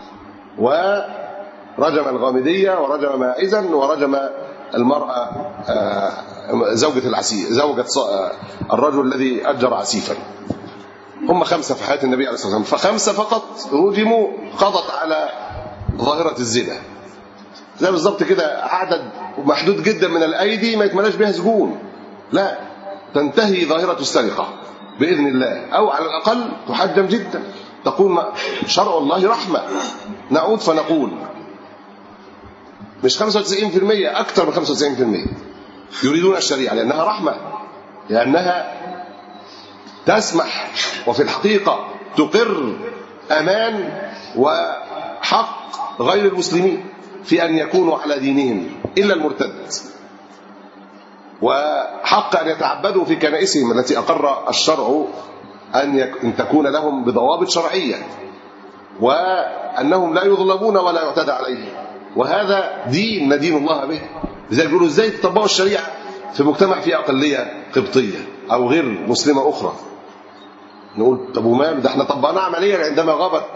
ورجم الغامدية ورجم ماعزا ورجم المرأة زوجة العسير، زوجة الرجل الذي أجر عسيفا. هم 5 في حياة النبي عليه الصلاة والسلام، ف5 فقط رجموا قضت على ظاهرة الزنا. زي بالظبط كده عدد محدود جدا من الأيدي ما يتملاش بها سجون، لا، تنتهي ظاهرة السرقة بإذن الله، أو على الأقل تحجم جدا. تقول شرع الله رحمة. نعود فنقول مش 95%، أكثر من 95% يريدون الشريعة لأنها رحمة، لأنها تسمح وفي الحقيقة تقر أمان وحق غير المسلمين في أن يكونوا على دينهم إلا المرتد، وحق أن يتعبدوا في كنائسهم التي أقر الشرع أن تكون لهم بضوابط شرعية، وأنهم لا يظلمون ولا يعتدى عليهم. وهذا دين ندين الله به. لذلك يقولوا ازاي تطبقوا الشريعة في مجتمع فيه أقلية قبطية أو غير مسلمة أخرى؟ نقول طب وماله، ده احنا طبقناه عمليا عندما غابت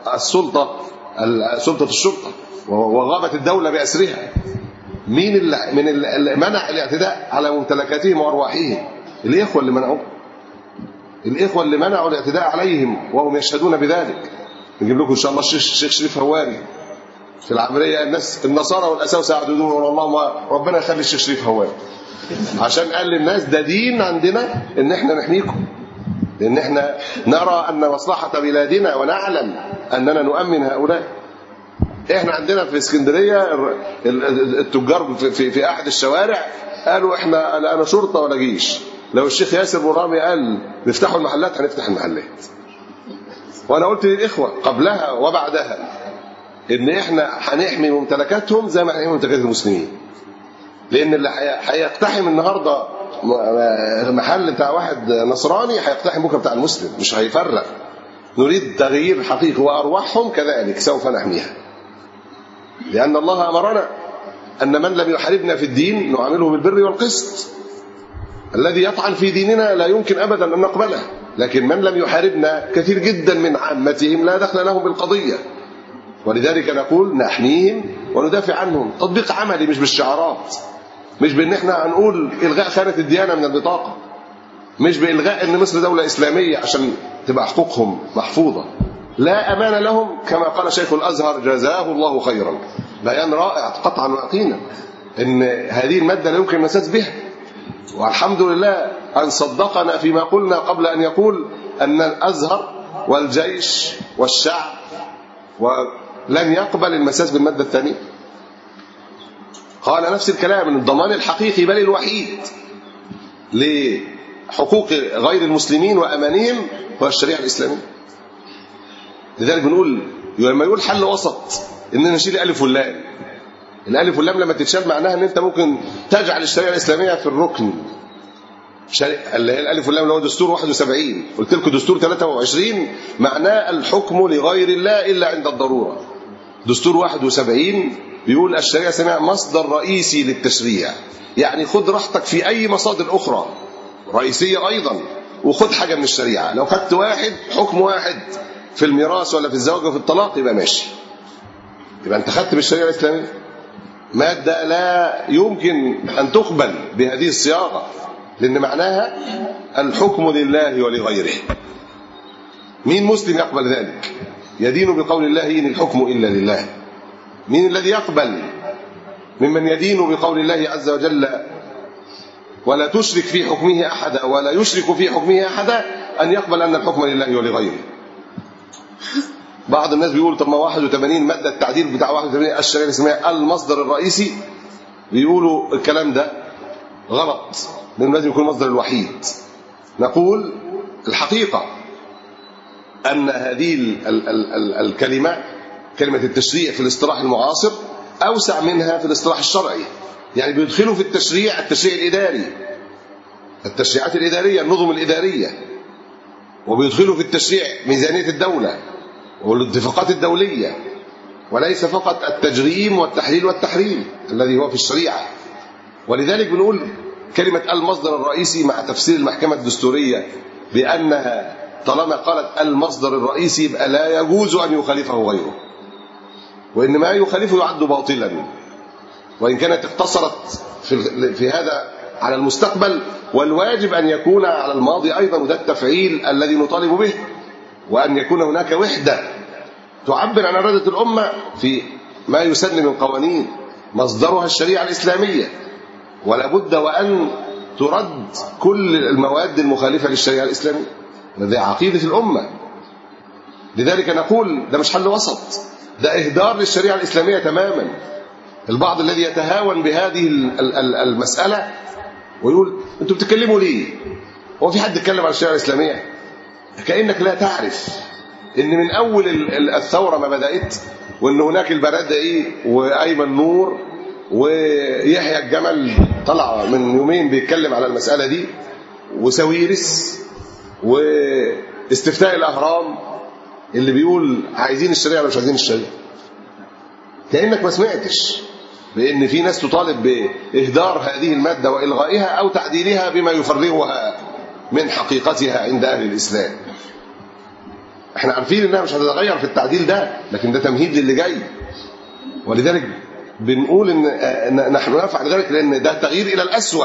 سلطة الشرطة وغابت الدولة بأسرها. مين اللي منع الاعتداء على ممتلكاتهم وأرواحهم؟ الإخوة اللي منعوا، الإخوة اللي منعوا الاعتداء عليهم وهم يشهدون بذلك. نجيب لكم إن شاء الله الشيخ شريف هواري في العمرية. النصارى والأساوسة يعددون والله ربنا يخلي الشيخ شريف هواري، عشان قال للناس ده دين عندنا ان احنا نحميكم، لان احنا نرى ان مصلحة بلادنا ونعلم اننا نؤمن هؤلاء. احنا عندنا في اسكندرية التجار في احد الشوارع قالوا احنا لا شرطة ولا جيش، لو الشيخ ياسر برامي قال نفتحوا المحلات هنفتح المحلات. وانا قلت للاخوة قبلها وبعدها ان احنا هنحمي ممتلكاتهم زي ما هنحمي ممتلكات المسلمين، لان اللي هيقتحم النهارده محل بتاع واحد نصراني هيقتحم بكره بتاع المسلم، مش هيفرق. نريد تغيير حقيقي، وارواحهم كذلك سوف نحميها، لان الله امرنا ان من لم يحاربنا في الدين نعامله بالبر والقسط. الذي يطعن في ديننا لا يمكن ابدا ان نقبله، لكن من لم يحاربنا كثير جدا من عامتهم لا دخل لهم بالقضيه، ولذلك نقول نحميهم وندافع عنهم تطبيق عملي، مش بالشعارات، مش بان احنا هنقول الغاء خانة الديانة من البطاقة، مش بالغاء ان مصر دولة اسلامية عشان تبقى حقوقهم محفوظة. لا امان لهم، كما قال شيخ الازهر جزاه الله خيرا، بيان رائع قطعا ويقينا ان هذه المادة لا يمكن المساس بها. والحمد لله ان صدقنا فيما قلنا قبل ان يقول ان الازهر والجيش والشعب ولن يقبل المساس بالمادة الثانية. قال نفس الكلام، ان الضمان الحقيقي بل الوحيد لحقوق غير المسلمين وأمانهم هو الشريعة الإسلامية. لذلك بنقول لما يقول حل وسط ان نشيل الالف واللام، الالف واللام لما تتشال معناها ان انت ممكن تجعل الشريعة الإسلامية في الركن، اللي هي الالف واللام اللي هو دستور 71. قلت لكم دستور 23 معناه الحكم لغير الله الا عند الضروره. دستور 71 بيقول الشريعه الاسلاميه مصدر رئيسي للتشريع، يعني خد راحتك في اي مصادر اخرى رئيسيه ايضا، وخد حاجه من الشريعه. لو خدت واحد حكم واحد في الميراث ولا في الزواج وفي الطلاق يبقى ماشي، يبقى انت خدت بالشريعه الاسلاميه ماده لا يمكن ان تقبل بهذه الصياغه، لأن معناها الحكم لله ولغيره. مين مسلم يقبل ذلك؟ يدين بقول الله إن الحكم إلا لله. مين الذي يقبل ممن يدين بقول الله عز وجل ولا تشرك في حكمه أحدا ولا يشرك في حكمه أحدا أن يقبل أن الحكم لله ولغيره؟ بعض الناس بيقول طب ما 81 مادة التعديل بتاع 81 الشريعة الإسلامية المصدر الرئيسي، بيقولوا الكلام ده غلط لأنه لازم يكون المصدر الوحيد. نقول الحقيقة أن هذه الكلمة، كلمة التشريع في الاصطلاح المعاصر، أوسع منها في الاصطلاح الشرعي. يعني بيدخلوا في التشريع الإداري، التشريعات الإدارية، النظم الإدارية، وبيدخلوا في التشريع ميزانية الدولة والاتفاقات الدولية، وليس فقط التجريم والتحليل والتحريم الذي هو في الشريعة. ولذلك بنقول كلمة المصدر الرئيسي مع تفسير المحكمة الدستورية بأنها طالما قالت المصدر الرئيسي يبقى لا يجوز أن يخالفه غيره، وإن ما يخالفه يعد باطلا، وإن كانت اقتصرت في هذا على المستقبل، والواجب أن يكون على الماضي أيضا، وده التفعيل الذي نطالب به، وأن يكون هناك وحدة تعبر عن إرادة الأمة في ما يسن من قوانين مصدرها الشريعة الإسلامية، ولا بد وأن ترد كل المواد المخالفة للشريعة الإسلامية. هذه عقيدة الأمة. لذلك نقول ده مش حل وسط، ده إهدار للشريعة الإسلامية تماما. البعض الذي يتهاون بهذه المسألة ويقول انتوا بتتكلموا ليه؟ هو في حد يتكلم عن الشريعة الإسلامية؟ كأنك لا تعرف ان من اول الثورة ما بدأت، وان هناك البرادعي وايمن نور ويحيى الجمل طلع من يومين بيتكلم على المسألة دي، وسويرس، واستفتاء الأهرام اللي بيقول عايزين الشريعة ولا مش عايزين الشريعة. كأنك ما سمعتش بأن في ناس تطالب بإهدار هذه المادة وإلغائها أو تعديلها بما يفرغها من حقيقتها عند أهل الإسلام. احنا عارفين انها مش هتتغير في التعديل ده، لكن ده تمهيد للي جاي. ولذلك بنقول ان نحن نفعل ذلك لان ده تغيير الى الأسوأ،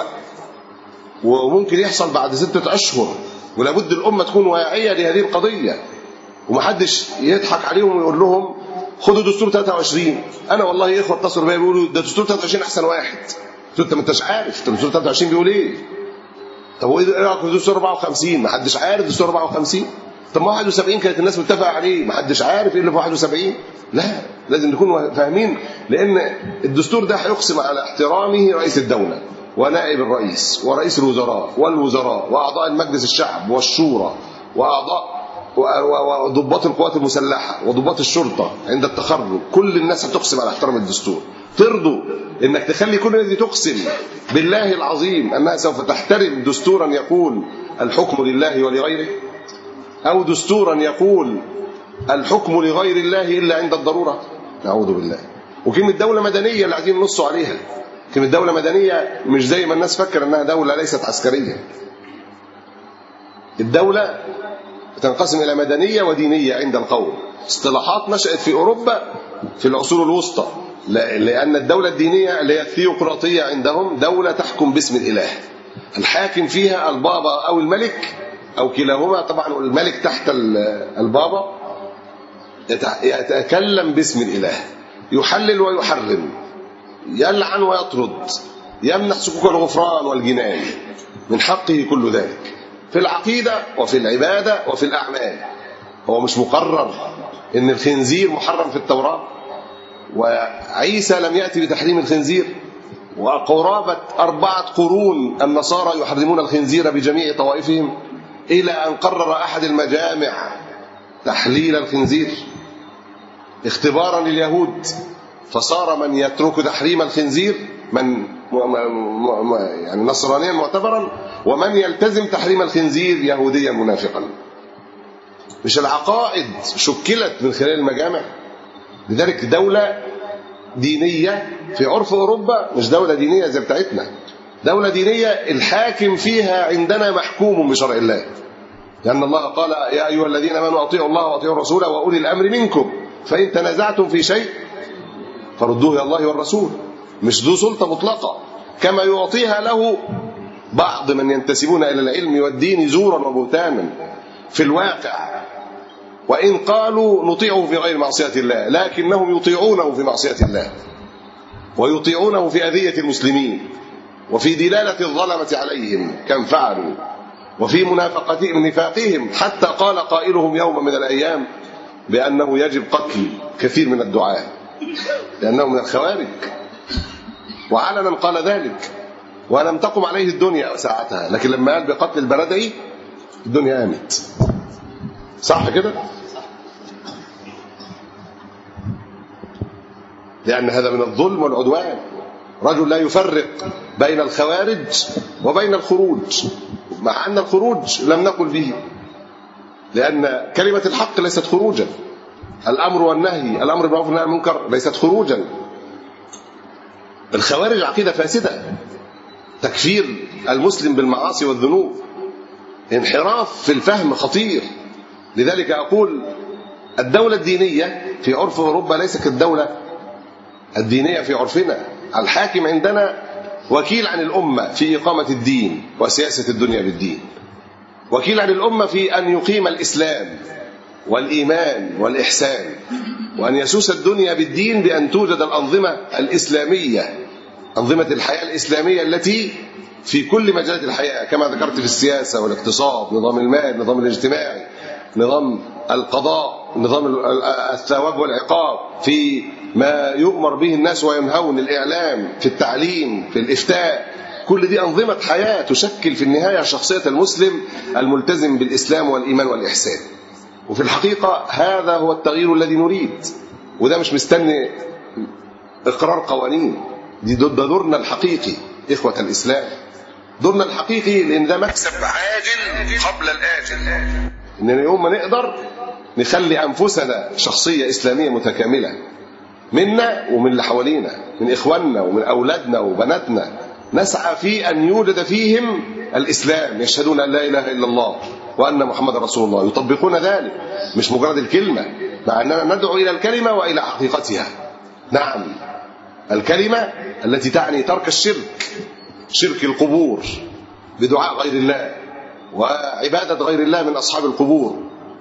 وممكن يحصل بعد 6 أشهر، ولابد الأمة تكون واعية لهذه القضية، ومحدش يضحك عليهم ويقول لهم خدوا دستور 23. انا والله اخوه اتصلوا بيا بيقولوا ده دستور 23 احسن واحد. انت ما انتش عارف دستور 23 بيقول ايه. طب وايه رايك في دستور 54؟ ما حدش عارف دستور 54. طب ما 71 كانت الناس متفقه عليه، ما حدش عارف ايه اللي في 71. لا، لازم نكون فاهمين، لان الدستور ده هيقسم على احترامه رئيس الدوله ونائب الرئيس ورئيس الوزراء والوزراء واعضاء المجلس الشعب والشورى واعضاء وضباط القوات المسلحه وضباط الشرطه عند التخرج. كل الناس هتقسم على احترام الدستور. ترضوا انك تخلي كل الناس تقسم بالله العظيم انها سوف تحترم دستورا يقول الحكم لله ولغيره، او دستورا يقول الحكم لغير الله الا عند الضروره؟ نعوذ بالله. وكلمه دوله مدنيه اللي عايزين نصوا عليها، كلمه دوله مدنيه مش زي ما الناس فكر انها دوله ليست عسكريه. الدوله تنقسم إلى مدنية ودينية عند القوم. اصطلاحات نشأت في أوروبا في العصور الوسطى، لأن الدولة الدينية اللي هي الثيوقراطية عندهم دولة تحكم باسم الإله، الحاكم فيها البابا أو الملك أو كلاهما. طبعا الملك تحت البابا، يتكلم باسم الإله، يحلل ويحرم، يلعن ويطرد، يمنح سكوك الغفران والجنان، من حقه كل ذلك في العقيدة وفي العبادة وفي الأعمال. هو مش مقرر إن الخنزير محرم في التوراة، وعيسى لم يأتي بتحريم الخنزير، وقرابة 4 قرون النصارى يحرمون الخنزير بجميع طوائفهم، إلى أن قرر أحد المجامع تحليل الخنزير اختبارا لليهود، فصار من يترك تحريم الخنزير من يعني نصرانيا معتبرا، ومن يلتزم تحريم الخنزير يهوديا منافقا. مش العقائد شكلت من خلال المجامع؟ لذلك دولة دينية في عرف أوروبا مش دولة دينية زي بتاعتنا. دولة دينية الحاكم فيها عندنا محكوم بشرع الله، لأن الله قال يا أيها الذين آمنوا أطيعوا الله وأطيعوا الرسول وأولي الأمر منكم فإن تنازعتم في شيء فردوه إلى الله والرسول. مش ذو سلطة مطلقة كما يعطيها له بعض من ينتسبون إلى العلم والدين زورا وبهتانا. في الواقع وإن قالوا نطيعه في غير معصية الله، لكنهم يطيعونه في معصية الله، ويطيعونه في أذية المسلمين، وفي دلالة الظلمة عليهم كم فعلوا، وفي نفاقهم، حتى قال قائلهم يوم من الأيام بأنه يجب قتل كثير من الدعاة لأنه من الخوارج، وعلنا قال ذلك، ولم تقم عليه الدنيا ساعتها، لكن لما قال بقتل البردعي الدنيا قامت. صح كده؟ لأن هذا من الظلم والعدوان. رجل لا يفرق بين الخوارج وبين الخروج، مع أن الخروج لم نقل به، لأن كلمة الحق ليست خروجا، الأمر والنهي، الأمر بالمعروف والنهي عن المنكر ليست خروجا. الخوارج عقيدة فاسدة، تكفير المسلم بالمعاصي والذنوب، انحراف في الفهم خطير. لذلك أقول الدولة الدينية في عرف أوروبا ليست كالدولة الدينية في عرفنا. الحاكم عندنا وكيل عن الأمة في إقامة الدين وسياسة الدنيا بالدين، وكيل عن الأمة في أن يقيم الإسلام والإيمان والإحسان، وأن يسوس الدنيا بالدين بأن توجد الأنظمة الإسلامية، أنظمة الحياة الإسلامية التي في كل مجالات الحياة، كما ذكرت في السياسة والاقتصاد، نظام المال، نظام الاجتماعي، نظام القضاء، نظام الثواب والعقاب، في ما يؤمر به الناس وينهون، الإعلام، في التعليم، في الإفتاء. كل دي أنظمة حياة تشكل في النهاية شخصية المسلم الملتزم بالإسلام والإيمان والإحسان. وفي الحقيقة هذا هو التغيير الذي نريد، وده مش مستني إقرار قوانين، ده دورنا الحقيقي إخوة الإسلام، دورنا الحقيقي، لأن ده مكسب عاجل قبل الآجل، إننا يوم ما نقدر نخلي أنفسنا شخصية إسلامية متكاملة منا ومن اللي حوالينا، من إخواننا ومن أولادنا وبناتنا، نسعى في أن يوجد فيهم الإسلام، يشهدون أن لا إله إلا الله وأن محمد رسول الله، يطبقون ذلك، مش مجرد الكلمة، مع أننا ندعو إلى الكلمة وإلى حقيقتها. نعم، الكلمة التي تعني ترك الشرك، شرك القبور بدعاء غير الله وعبادة غير الله من أصحاب القبور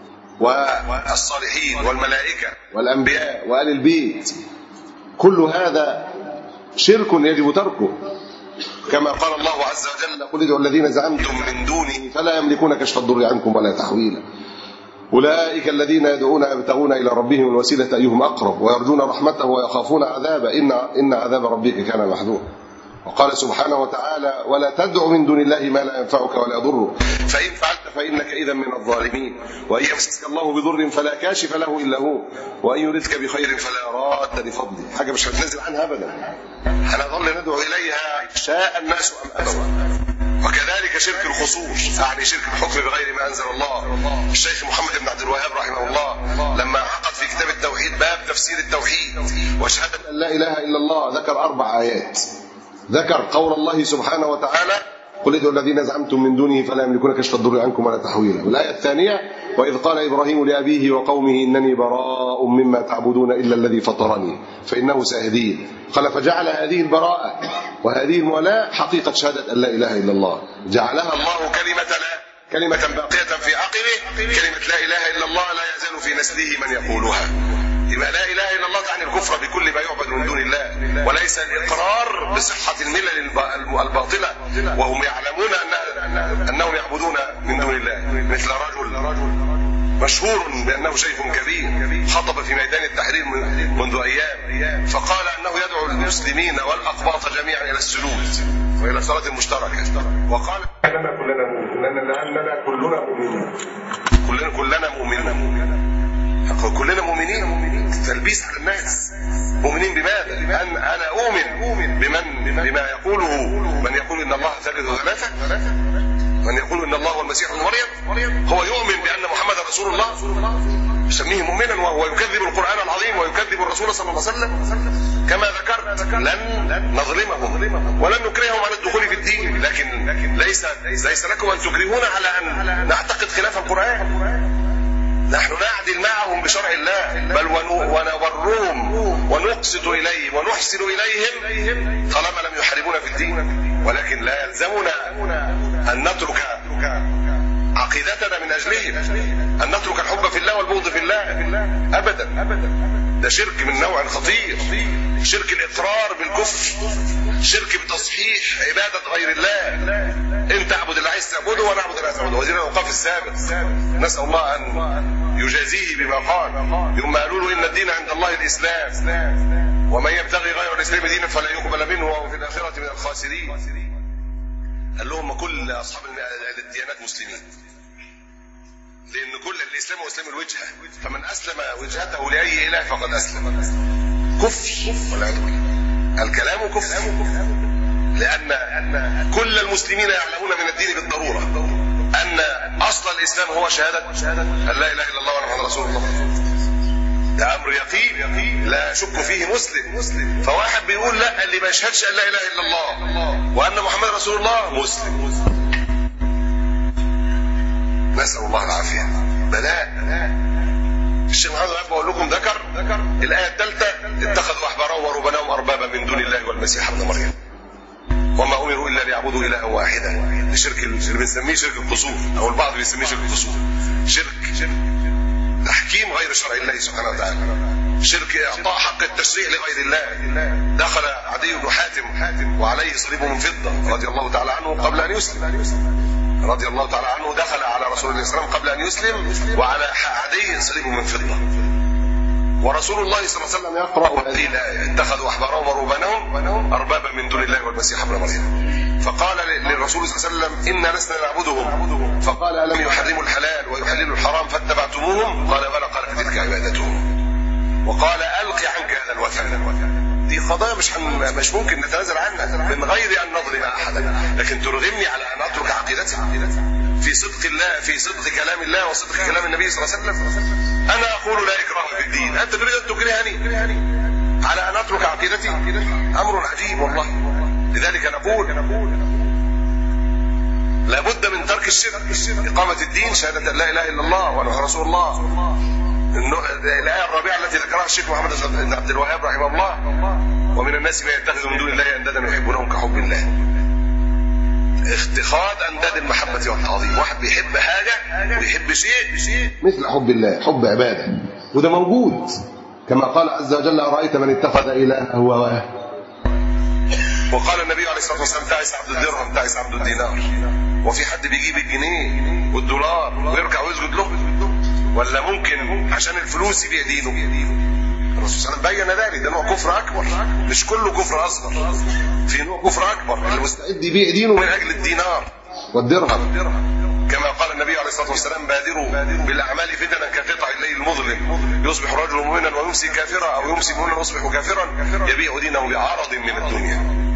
والصالحين والملائكة والأنبياء وآل البيت، كل هذا شرك يجب تركه، كما قال الله عز وجل: قل ادعوا الذين زعمتم من دونه فلا يملكون كشف الضر عنكم ولا تحويلا، أولئك الذين يدعون يبتغون إلى ربهم الوسيلة أيهم أقرب ويرجون رحمته ويخافون عذابه إن عذاب ربك كان محذورا. وقال سبحانه وتعالى: ولا تدع من دون الله ما لا ينفعك ولا يضرك فإن فعلت فإنك إذا من الظالمين، وإن يمسسك الله بضر فلا كاشف له إلا هو، وإن يردك بخير فلا راد لفضله. حاجة مش هتنزل عنها أبدا، هنظل ندعو إليها شاء الناس أم أبوا. وكذلك شرك الخصوص، يعني شرك الحكم بغير ما أنزل الله. الشيخ محمد بن عبد الوهاب رحمه الله لما عقد في كتاب التوحيد باب تفسير التوحيد وشهادة أن لا إله إلا الله ذكر 4 آيات. ذكر قول الله سبحانه وتعالى: قل ادعوا الذين زعمتم من دونه فلا يملكون كشف الضر عنكم ولا تحويلا. والآية الثانية: وإذ قال إبراهيم لأبيه وقومه إنني براء مما تعبدون إلا الذي فطرني فإنه سيهدين. قال: فجعل هذه البراءة وهذه المولاة حقيقة شهادة أن لا إله إلا الله، جعلها الله كلمة باقية في عقبه، كلمة لا إله إلا الله لا يزال في نسله من يقولها. يبقى لا إله إلا الله تعني الكفر بكل ما يعبد من دون الله، وليس الإقرار بصحة الملل الباطلة، وهم يعلمون أنهم يعبدون من دون الله. مثل رجل مشهور بأنه شيخ كبير خطب في ميدان التحرير منذ أيام، فقال أنه يدعو المسلمين والأقباط جميعا إلى السجود وإلى الصلاة المشتركة، وقال: لأننا كلنا مؤمنين، تلبيس على الناس. مؤمنين بماذا؟ أنا أؤمن بما يقوله من يقول إن الله ثالث ثلاثة، من يقول إن الله هو المسيح ابن مريم، هو يؤمن بأن محمد رسول الله، يسميه مؤمنا، وهو يكذب القرآن العظيم ويكذب الرسول صلى الله عليه وسلم. كما ذكرت لن نظلمهم ولن نكرههم على الدخول في الدين، لكن ليس لكم أن تكرهونا على أن نعتقد خلاف القرآن. نحن نعدل معهم بشرع الله، بل ونبرهم ونقسط إليهم ونحسن إليهم طالما لم يحاربونا في الدين، ولكن لا يلزمنا أن نترك عقيدتنا من أجلهم، أن نترك الحب في الله والبغض في الله، أبدا. ده شرك من نوع خطير، شرك الإقرار بالكفر، شرك بتصحيح عبادة غير الله. أنت اعبد اللي عايز تعبده وأنا اعبد اللي عايز تعبده. وزير الأوقاف السابق نسأل الله أن يجازيه بما قال يوم قالوا له إن الدين عند الله الإسلام ومن يبتغي غير الإسلام دينا فلا يقبل منه وهو في الآخرة من الخاسرين. قال لهم كل أصحاب الديانات مسلمين، لأن كل الإسلام هو إسلام الوجهة، فمن أسلم وجهته لأي إله فقد أسلم. كفر الكلام كفر، لأن كل المسلمين يعلمون من الدين بالضرورة أن أصل الإسلام هو شهادة أن لا إله إلا الله وأن محمد رسول الله. ده أمر يقين لا يشك فيه مسلم. فواحد بيقول لا، اللي ما يشهدش أن لا إله إلا الله وأن محمد رسول الله مسلم. نسأل الله العافية. بلاء. الشيخ محمد العافية بقول لكم ذكر الآية الثالثة: اتخذوا أحبارهم ورهبانهم أربابا من دون الله والمسيح ابن مريم وما أمروا إلا ليعبدوا إلها واحدا. الشرك اللي بنسميه شرك القصور، أو البعض بيسميه شرك القصور، شرك تحكيم غير شرع الله سبحانه وتعالى، شرك إعطاء حق التشريع لغير الله. دخل عدي بن حاتم وعليه صليب من فضة رضي الله تعالى عنه قبل أن يسلم، رضي الله تعالى عنه دخل على رسول الله صلى الله عليه وسلم قبل أن يسلم وعلى عدي صليب من فضة، ورسول الله صلى الله عليه وسلم يقرأ هذه الآية: اتخذوا أحبارهم ورهبانهم أربابا من دون الله والمسيح ابن مريم. فقال للرسول صلى الله عليه وسلم: إنا لسنا نعبدهم. فقال: ألم يحرموا الحلال ويحللوا الحرام فاتبعتموهم؟ قال: بلى. قال: فتلك عبادتهم. وقال: ألق عنك هذا الوثن. دي قضايا مش ممكن نتنازل عنها من غير أن نظلم أحدا، لكن ترغمني على أن أترك عقيدتي في صدق الله، في صدق كلام الله وصدق كلام النبي صلى الله عليه وسلم. أنا أقول لا إكراه في الدين، أنت تريد أن تكرهني على أن أترك عقيدتي؟ أمر عجيب والله. لذلك نقول لابد من ترك الشرك، إقامة الدين، شهادة لا إله إلا الله وأن رسول الله. الآية الرابعة التي ذكرها الشيخ محمد بن عبد الوهاب رحمه الله: ومن الناس من يتخذ من دون الله أندادا يحبونهم كحب الله. اتخاذ أنداد المحبة والتعظيم. واحد بيحب حاجة ويحب شيء مثل حب الله، حب عبادة، وده موجود كما قال عز وجل: أرأيت من اتخذ إلهه هواه. وقال النبي عليه الصلاة والسلام: تعس عبد الدرهم تعس عبد الدينار. وفي حد بيجيب الجنيه والدولار ويركع ويسجد له؟ ولا ممكن عشان الفلوس يبيع دينه؟ الرسول صلى الله عليه وسلم بين ذلك. ده نوع كفر أكبر، مش كله كفر أصغر، في نوع كفر أكبر اللي مستعد يبيع دينه من أجل الدينار والدرهم. كما قال النبي عليه الصلاة والسلام: بادروا بالأعمال فتنا كقطع الليل المظلم، يصبح رجل مؤمنا ويمسي كافرا، أو يمسي مؤمنا ويصبح كافرا، يبيع دينه بعرض من الدنيا.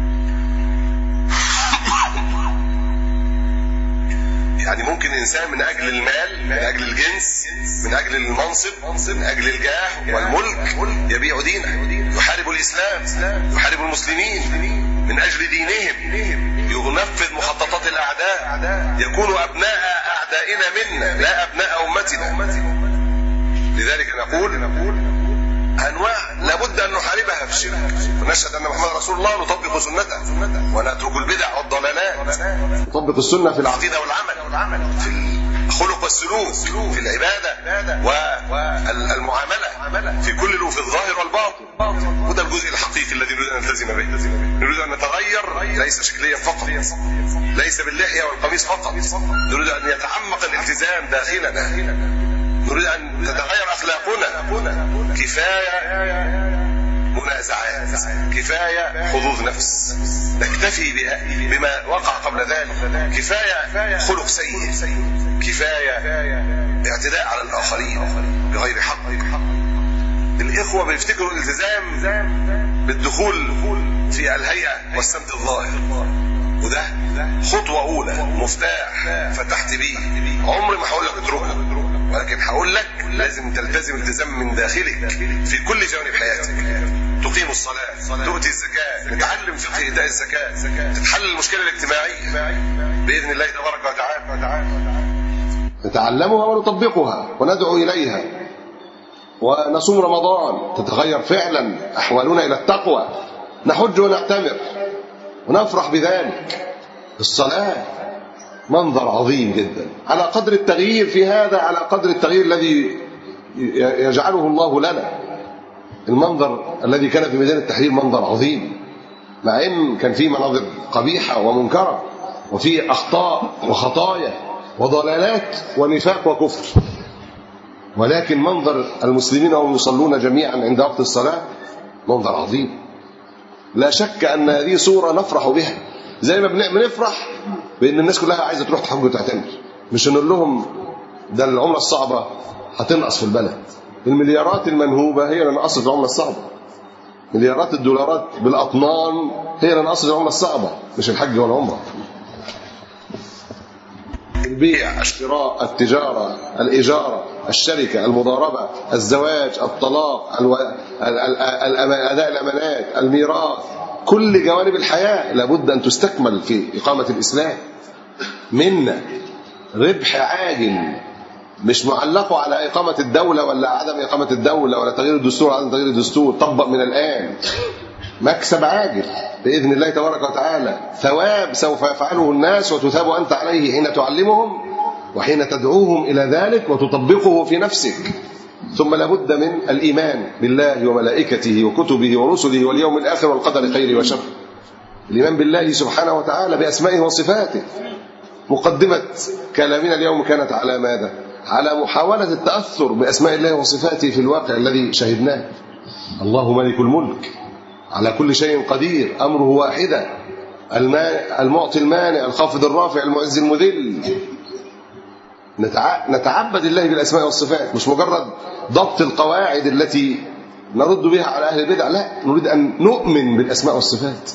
يعني ممكن إنسان من أجل المال، من أجل الجنس، من أجل المنصب، من أجل الجاه والملك يبيع دينه، يحارب الإسلام، يحارب المسلمين من أجل دينهم، ينفذ مخططات الأعداء، يكون أبناء أعدائنا منا لا أبناء أمتنا. لذلك نقول أنواع لابد أن نحاربها في الشرك، ونشهد أن محمد رسول الله، نطبق سنته ونترك البدع والضلالات، نطبق السنة في العقيدة والعمل، في الخلق والسلوك، في العبادة والمعاملة، في كل في الظاهر والباطن. وده الجزء الحقيقي الذي نريد أن نلتزم به. نريد أن نتغير ليس شكليا فقط، ليس باللحية والقميص فقط، نريد أن يتعمق الالتزام داخلنا، نريد أن تتغير أخلاقنا. كفاية منازعات، كفاية حظوظ نفس نكتفي بما وقع قبل ذلك، كفاية خلق سيء، كفاية اعتداء على الآخرين بغير حق. الإخوة بيفتكروا الالتزام بالدخول في الهيئة والسمت الظاهر، وده خطوة أولى، مفتاح فتحت بيه. عمري ما هقول لك اتركه، ولكن هقول لك لازم تلتزم التزام من داخلك في كل جوانب حياتك. تقيم الصلاة، تؤتي الزكاة، نتعلم فقه إيتاء الزكاة، تتحل المشكلة الاجتماعية بإذن الله تبارك وتعالى. نتعلمها ونطبقها وندعو إليها، ونصوم رمضان، تتغير فعلا أحوالنا إلى التقوى، نحج ونعتمر ونفرح بذلك. الصلاة منظر عظيم جدا. على قدر التغيير في هذا، على قدر التغيير الذي يجعله الله لنا. المنظر الذي كان في ميدان التحرير منظر عظيم، مع ان كان فيه مناظر قبيحه ومنكره وفيه اخطاء وخطايا وضلالات ونفاق وكفر، ولكن منظر المسلمين وهم يصلون جميعا عند وقت الصلاه منظر عظيم. لا شك ان هذه صوره نفرح بها، زي ما بنفرح بان الناس كلها عايزه تروح تحج وتعتمر، مش نقول لهم ده العمله الصعبه هتنقص في البلد. المليارات المنهوبه هي اللي نقصت العمله الصعبه، مليارات الدولارات بالاطنان هي اللي نقصت العمله الصعبه، مش الحج والعمره. البيع، الشراء، التجاره، الاجاره، الشركه، المضاربه، الزواج، الطلاق، اداء الامانات، الميراث، كل جوانب الحياه لابد ان تستكمل في اقامه الاسلام. منا ربح عاجل مش معلقه على اقامه الدوله ولا عدم اقامه الدوله ولا تغيير الدستور عدم تغيير الدستور، طبق من الان. مكسب عاجل باذن الله تبارك وتعالى، ثواب سوف يفعله الناس وتثاب انت عليه حين تعلمهم وحين تدعوهم الى ذلك وتطبقه في نفسك. ثم لابد من الايمان بالله وملائكته وكتبه ورسله واليوم الاخر والقدر خيره وشره. الايمان بالله سبحانه وتعالى باسمائه وصفاته. مقدمه كلامنا اليوم كانت على ماذا؟ على محاوله التاثر باسماء الله وصفاته في الواقع الذي شهدناه. الله ملك الملك، على كل شيء قدير، امره واحده، المعطي المانع، الخافض الرافع، المعز المذل. نتعبد الله بالاسماء والصفات، مش مجرد ضبط القواعد التي نرد بها على اهل البدع، لا، نريد ان نؤمن بالاسماء والصفات،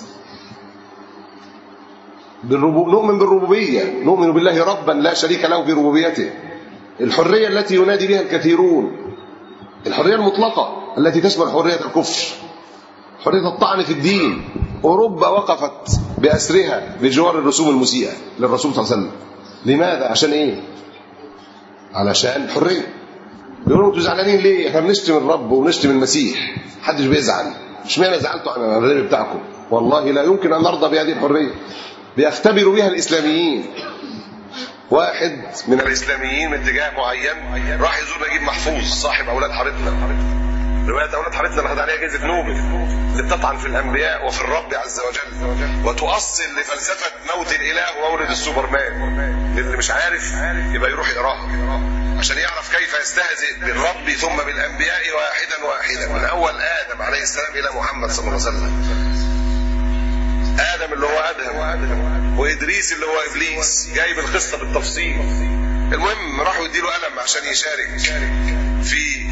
نؤمن بالربوبيه، نؤمن بالله ربا لا شريك له في ربوبيته. الحريه التي ينادي بها الكثيرون، الحريه المطلقه التي تشمل حريه الكفر، حريه الطعن في الدين. اوروبا وقفت باسرها بجوار الرسوم المسيئه للرسول صلى الله عليه وسلم. لماذا؟ عشان ايه؟ علشان الحريه. بيقولوا انتوا زعلانين ليه؟ احنا بنشتم الرب وبنشتم المسيح، محدش بيزعل. اشمعنى زعلتوا عن الرب بتاعكم؟ والله لا يمكن ان نرضى بهذه الحريه. بيختبروا بها الاسلاميين. واحد من الاسلاميين من اتجاه معين راح يزور نجيب محفوظ صاحب اولاد حارتنا، روايه اولاد حارتنا اللي خد عليها جائزه نوبل، اللي بتطعن في الانبياء وفي الرب عز وجل وتؤصل لفلسفه موت الاله ومولد السوبرمان. اللي مش عارف يبقى يروح يقراها عشان يعرف كيف يستهزئ بالرب ثم بالانبياء واحدا واحدا، من اول ادم عليه السلام الى محمد صلى الله عليه وسلم. آدم اللي هو آدم، وإدريس اللي هو إبليس، جايب القصة بالتفصيل. المهم راحوا يديله قلم عشان يشارك في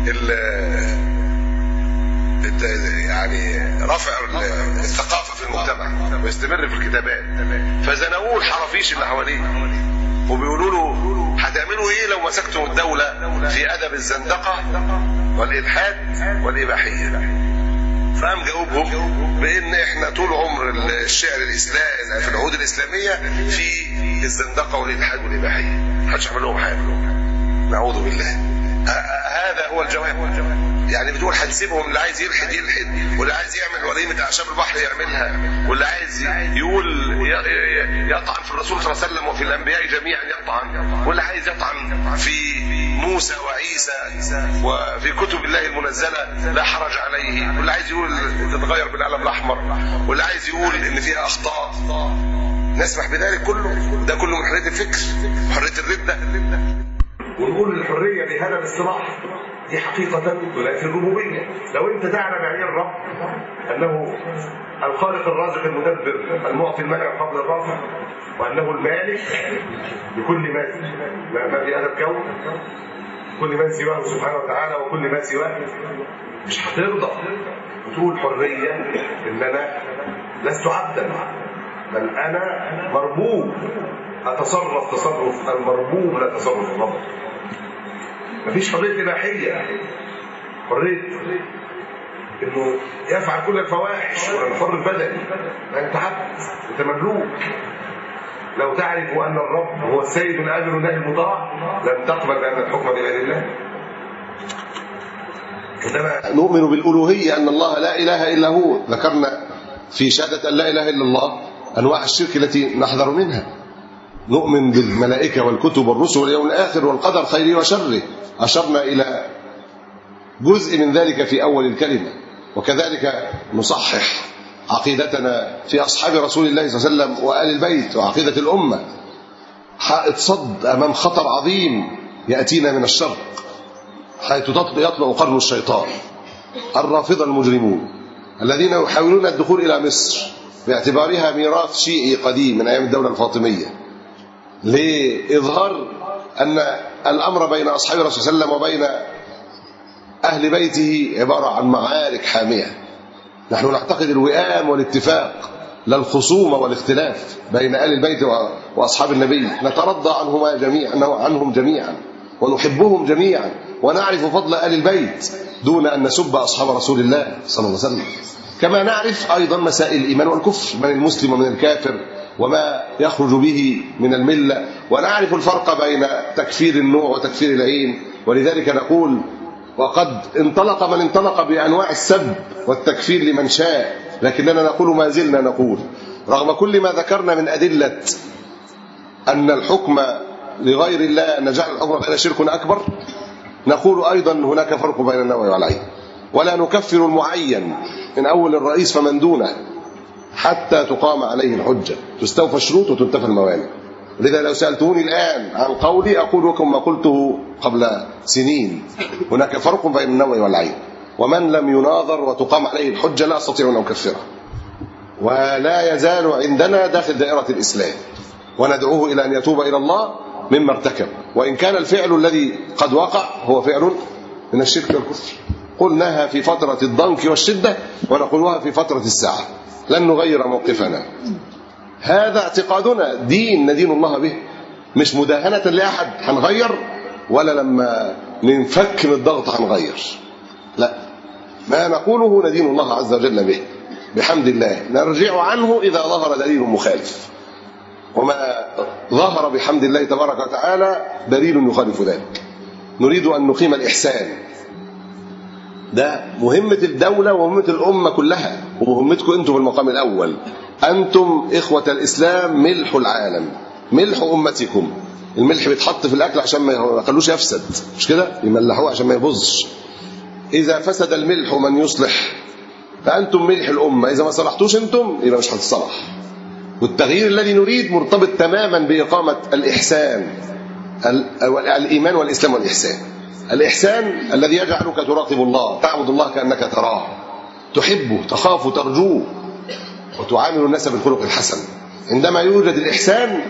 يعني رفع الثقافة في المجتمع ويستمر في الكتابات. فزنقوه الحرافيش اللي حواليه وبيقولوا له هتعملوا ايه لو مسكتم الدولة في أدب الزندقة والإلحاد والإباحية؟ فقام جاوبهم بان احنا طول عمر الشعر الاسلامي في العهود الاسلاميه في الزندقه والالحاد والاباحيه، محدش عمل لهم حاجه. نعوذ بالله. هذا هو الجواب. يعني بتقول هتسيبهم، اللي عايز يلحد يلحد، واللي عايز يعمل وليمه اعشاب البحر يعملها، واللي عايز يقول يطعن في الرسول صلى الله عليه وسلم وفي الانبياء جميعا يطعن، واللي عايز يطعن في موسى وعيسى وفي كتب الله المنزله لا حرج عليه، واللي عايز يقول تتغير بالقلم الاحمر، واللي عايز يقول ان فيها اخطاء. نسمح بذلك كله؟ ده كله من حريه الفكر، حريه الرده. ونقول الحريه بهذا الاصطلاح دي حقيقه تنافي الربوبيه. لو انت تعلم يعني الرب انه الخالق الرازق المدبر المعطي المنع الخفض الرافع، وانه المالك لكل ما في هذا الكون، كل من سواه سبحانه وتعالى وكل ما سواه، مش هترضى وتقول حريه ان انا لست عبدا، بل انا مربوب، اتصرف تصرف المربوب لا تصرف الرب. مفيش حريه اباحيه، حريه انه يفعل كل الفواحش ولا الحر البدني. انت عبد، انت مملوك. لو تعرف ان الرب هو السيد الامر الناهي المطاع لن تقبل بان الحكم بغير الله. نؤمن بالالوهيه ان الله لا اله الا هو. ذكرنا في شهاده ان لا اله الا الله انواع الشرك التي نحذر منها. نؤمن بالملائكة والكتب والرسل واليوم الآخر والقدر خيره وشره. أشرنا إلى جزء من ذلك في أول الكلمة. وكذلك نصحح عقيدتنا في أصحاب رسول الله صلى الله عليه وسلم وآل البيت وعقيدة الأمة. حائط صد أمام خطر عظيم يأتينا من الشرق، حيث يطلع قرن الشيطان. الرافضة المجرمون الذين يحاولون الدخول إلى مصر باعتبارها ميراث شيعي قديم من أيام الدولة الفاطمية، لإظهار أن الأمر بين أصحاب الرسول صلى الله عليه وسلم وبين أهل بيته عبارة عن معارك حامية. نحن نعتقد الوئام والاتفاق، لا الخصومة والاختلاف بين آل البيت وأصحاب النبي. نترضى عنهم جميعا ونحبهم جميعا ونعرف فضل آل البيت دون أن نسب أصحاب رسول الله صلى الله عليه وسلم. كما نعرف أيضا مسائل الإيمان والكفر، من المسلم ومن الكافر وما يخرج به من الملة، ونعرف الفرق بين تكفير النوع وتكفير العين. ولذلك نقول وقد انطلق من انطلق بأنواع السب والتكفير لمن شاء، لكننا نقول ما زلنا نقول رغم كل ما ذكرنا من أدلة أن الحكم لغير الله، أن جعل الحكم غير شرك أكبر، نقول أيضا هناك فرق بين النوع والعين، ولا نكفر المعين من أول الرئيس فمن دونه حتى تقام عليه الحجة، تستوفى الشروط وتنتفى الموانع. لذا لو سألتوني الآن عن قولي أقول لكم ما قلته قبل سنين، هناك فرق بين النوع والعين، ومن لم يناظر وتقام عليه الحجة لا أستطيع أن أكفره، ولا يزال عندنا داخل دائرة الإسلام، وندعوه إلى أن يتوب إلى الله مما ارتكب، وإن كان الفعل الذي قد وقع هو فعل من الشرك والكفر. قلناها في فترة الضنك والشدة ونقولها في فترة الساعة، لن نغير موقفنا. هذا اعتقادنا، دين ندين الله به، مش مداهنة لأحد هنغير، ولا لما ننفك من الضغط هنغير، لا، ما نقوله ندين الله عز وجل به بحمد الله، نرجع عنه إذا ظهر دليل مخالف، وما ظهر بحمد الله تبارك وتعالى دليل يخالف ذلك. نريد أن نقيم الإحسان، ده مهمة الدولة ومهمة الأمة كلها، ومهمتكم أنتم في المقام الأول. أنتم إخوة الإسلام ملح العالم، ملح أمتكم. الملح بيتحط في الأكل عشان ما يخلوش يفسد، مش كده؟ يملحوه عشان ما يبوظش. إذا فسد الملح من يصلح، فأنتم ملح الأمة، إذا ما صلحتوش أنتم يبقى مش هتتصلح. والتغيير الذي نريد مرتبط تماما بإقامة الإحسان، الإيمان والإسلام والإحسان. الإحسان الذي يجعلك تراقب الله، تعبد الله كأنك تراه، تحبه، تخافه، ترجوه، وتعامل الناس بالخلق الحسن. عندما يوجد الإحسان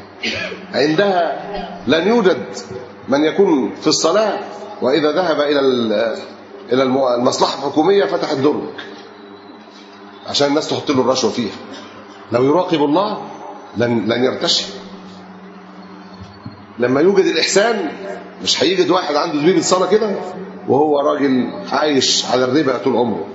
عندها لن يوجد من يكون في الصلاة وإذا ذهب إلى المصلحة الحكومية فتح الدرج عشان الناس تحط له الرشوة فيها. لو يراقب الله لن يرتشي. لما يوجد الإحسان مش هيجد واحد عنده زبيب الصلاة كده وهو راجل عايش على الربا طول عمره.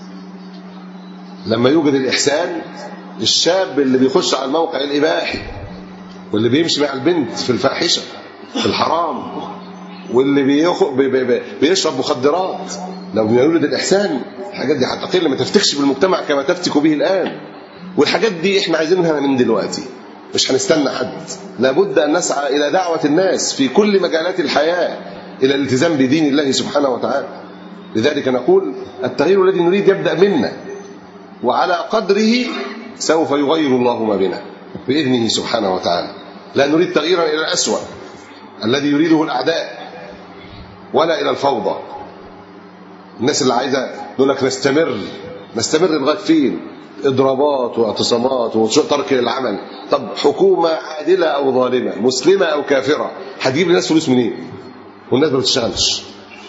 لما يوجد الإحسان، الشاب اللي بيخش على الموقع الإباحي واللي بيمشي مع البنت في الفاحشة في الحرام واللي بيشرب مخدرات، لو يوجد الإحسان الحاجات دي هتقل، ما تفتكش بالمجتمع كما تفتك به الآن. والحاجات دي احنا عايزينها من دلوقتي، مش هنستنى حد. لابد أن نسعى إلى دعوة الناس في كل مجالات الحياة إلى الالتزام بدين الله سبحانه وتعالى. لذلك نقول التغيير الذي نريد يبدأ منا، وعلى قدره سوف يغير الله ما بنا بإذنه سبحانه وتعالى. لا نريد تغييرا إلى الأسوأ الذي يريده الأعداء، ولا إلى الفوضى. الناس اللي عايزة يقول لك نستمر لغاية فين؟ إضرابات واعتصامات وترك العمل. طب حكومة عادلة أو ظالمة، مسلمة أو كافرة، هتجيب للناس فلوس منين؟ والناس ما بتشتغلش.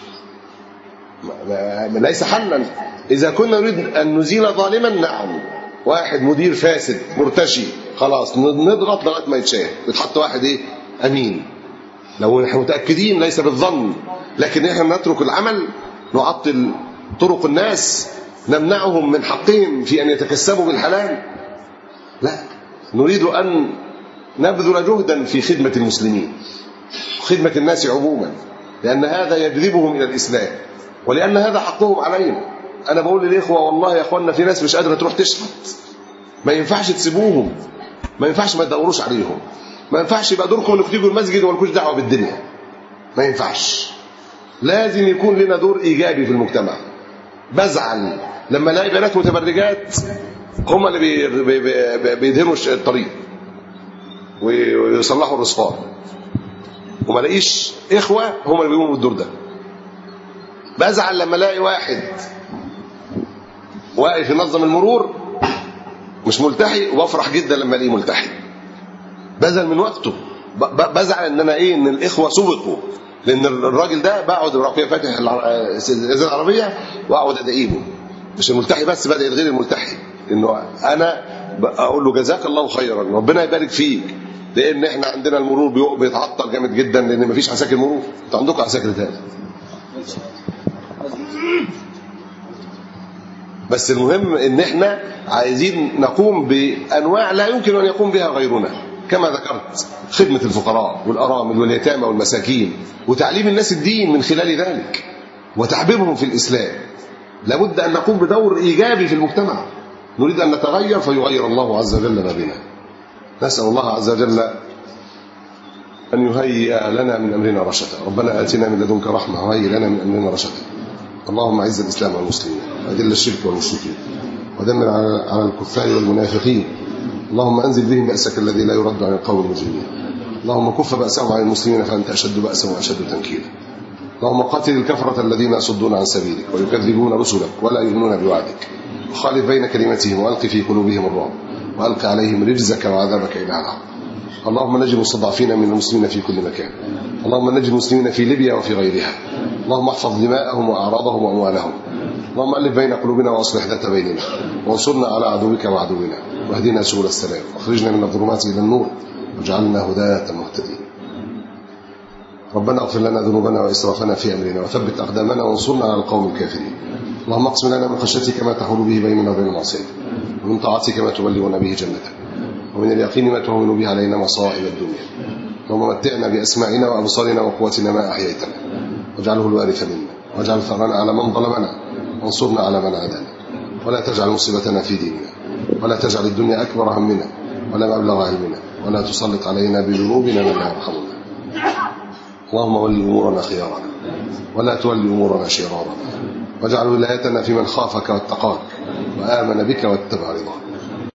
ليس حلا. إذا كنا نريد أن نزيل ظالما، نعم، واحد مدير فاسد مرتشي، خلاص نضغط لغاية ما يتشاهد، يتحط واحد أمين لو نحن متأكدين، ليس بالظن، لكن نحن نترك العمل، نعطل طرق الناس، نمنعهم من حقهم في أن يتكسبوا بالحلال. لا، نريد أن نبذل جهدا في خدمة المسلمين، خدمة الناس عموما، لأن هذا يجذبهم إلى الإسلام، ولأن هذا حقهم علينا. أنا بقول للإخوة والله يا أخوانا في ناس مش قادرة تروح تشحت، ما ينفعش تسيبوهم، ما ينفعش ما تدوروش عليهم. ما ينفعش يبقى دوركم انكم تيجوا المسجد ومالكوش دعوه بالدنيا، ما ينفعش. لازم يكون لنا دور ايجابي في المجتمع. بزعل لما الاقي بنات متبرجات هم اللي بيدهنوا الطريق ويصلحوا الرصفان، وما الاقيش اخوه هم اللي بيقوموا بالدور ده. بزعل لما الاقي واحد واقف ينظم المرور مش ملتحي، وبفرح جدا لما الاقيه ملتحي. بذل من وقته. بزعل ان انا ان الاخوه سبقوا، لان الراجل ده بقعد رافع فاتح الازازه العربيه واقعد ادعيله، مش الملتحي بس، بدا غير الملتحي، انه انا اقول له جزاك الله خيرا، ربنا يبارك فيك، لان احنا عندنا المرور بيتعطل جامد جدا لان مفيش عساكر مرور. انتوا عندكم عساكر تاني، بس المهم ان احنا عايزين نقوم بانواع لا يمكن ان يقوم بها غيرنا، كما ذكرت خدمه الفقراء والارامل واليتامى والمساكين، وتعليم الناس الدين من خلال ذلك، وتحبيبهم في الاسلام. لابد ان نقوم بدور ايجابي في المجتمع. نريد ان نتغير فيغير الله عز وجل ما بنا. نسال الله عز وجل ان يهيئ لنا من امرنا رشدا. ربنا اتنا من لدنك رحمه وهيئ لنا من امرنا رشدا. اللهم اعز الاسلام والمسلمين واذل الشرك والمشركين ودمر على الكفار والمنافقين. اللهم انزل بهم باسك الذي لا يرد عن القوم المجرمين. اللهم كف باسهم عن المسلمين فانت اشد باسا واشد تنكيلا. اللهم قاتل الكفره الذين يصدون عن سبيلك ويكذبون رسلك ولا يؤمنون بوعدك، وخالف بين كلمتهم والق في قلوبهم الرعب والق عليهم رجزك وعذابك الى العام. اللهم نجي المستضعفين من المسلمين في كل مكان. اللهم نجي المسلمين في ليبيا وفي غيرها. اللهم احفظ دماءهم واعراضهم واموالهم. اللهم الف بين قلوبنا واصلح ذات بيننا، وانصرنا على عدوك وعدونا، واهدنا سبل السلام، واخرجنا من الظلمات الى النور، واجعلنا هداة مهتدين. ربنا اغفر لنا ذنوبنا واسرافنا في امرنا، وثبت اقدامنا وانصرنا على القوم الكافرين. اللهم اقسم لنا من خشيتك ما تحول به بيننا وبين معصيتك، ومن طاعتك ما تبلغنا به جنتك، ومن اليقين ما تهون به علينا مصائب الدنيا. اللهم متعنا باسماعنا وابصارنا وقوتنا ما احييتنا، واجعله الوارث منا، واجعل ثارنا على من ظلمنا، وانصرنا على من عادانا، ولا تجعل مصيبتنا في ديننا، ولا تجعل الدنيا اكبر همنا ولا مبلغ علمنا، ولا تسلط علينا بذنوبنا من لا يرحمنا. اللهم ول امورنا خيارنا، ولا تول امورنا شرارنا، واجعل ولايتنا في من خافك واتقاك وآمن بك واتبع رضاك.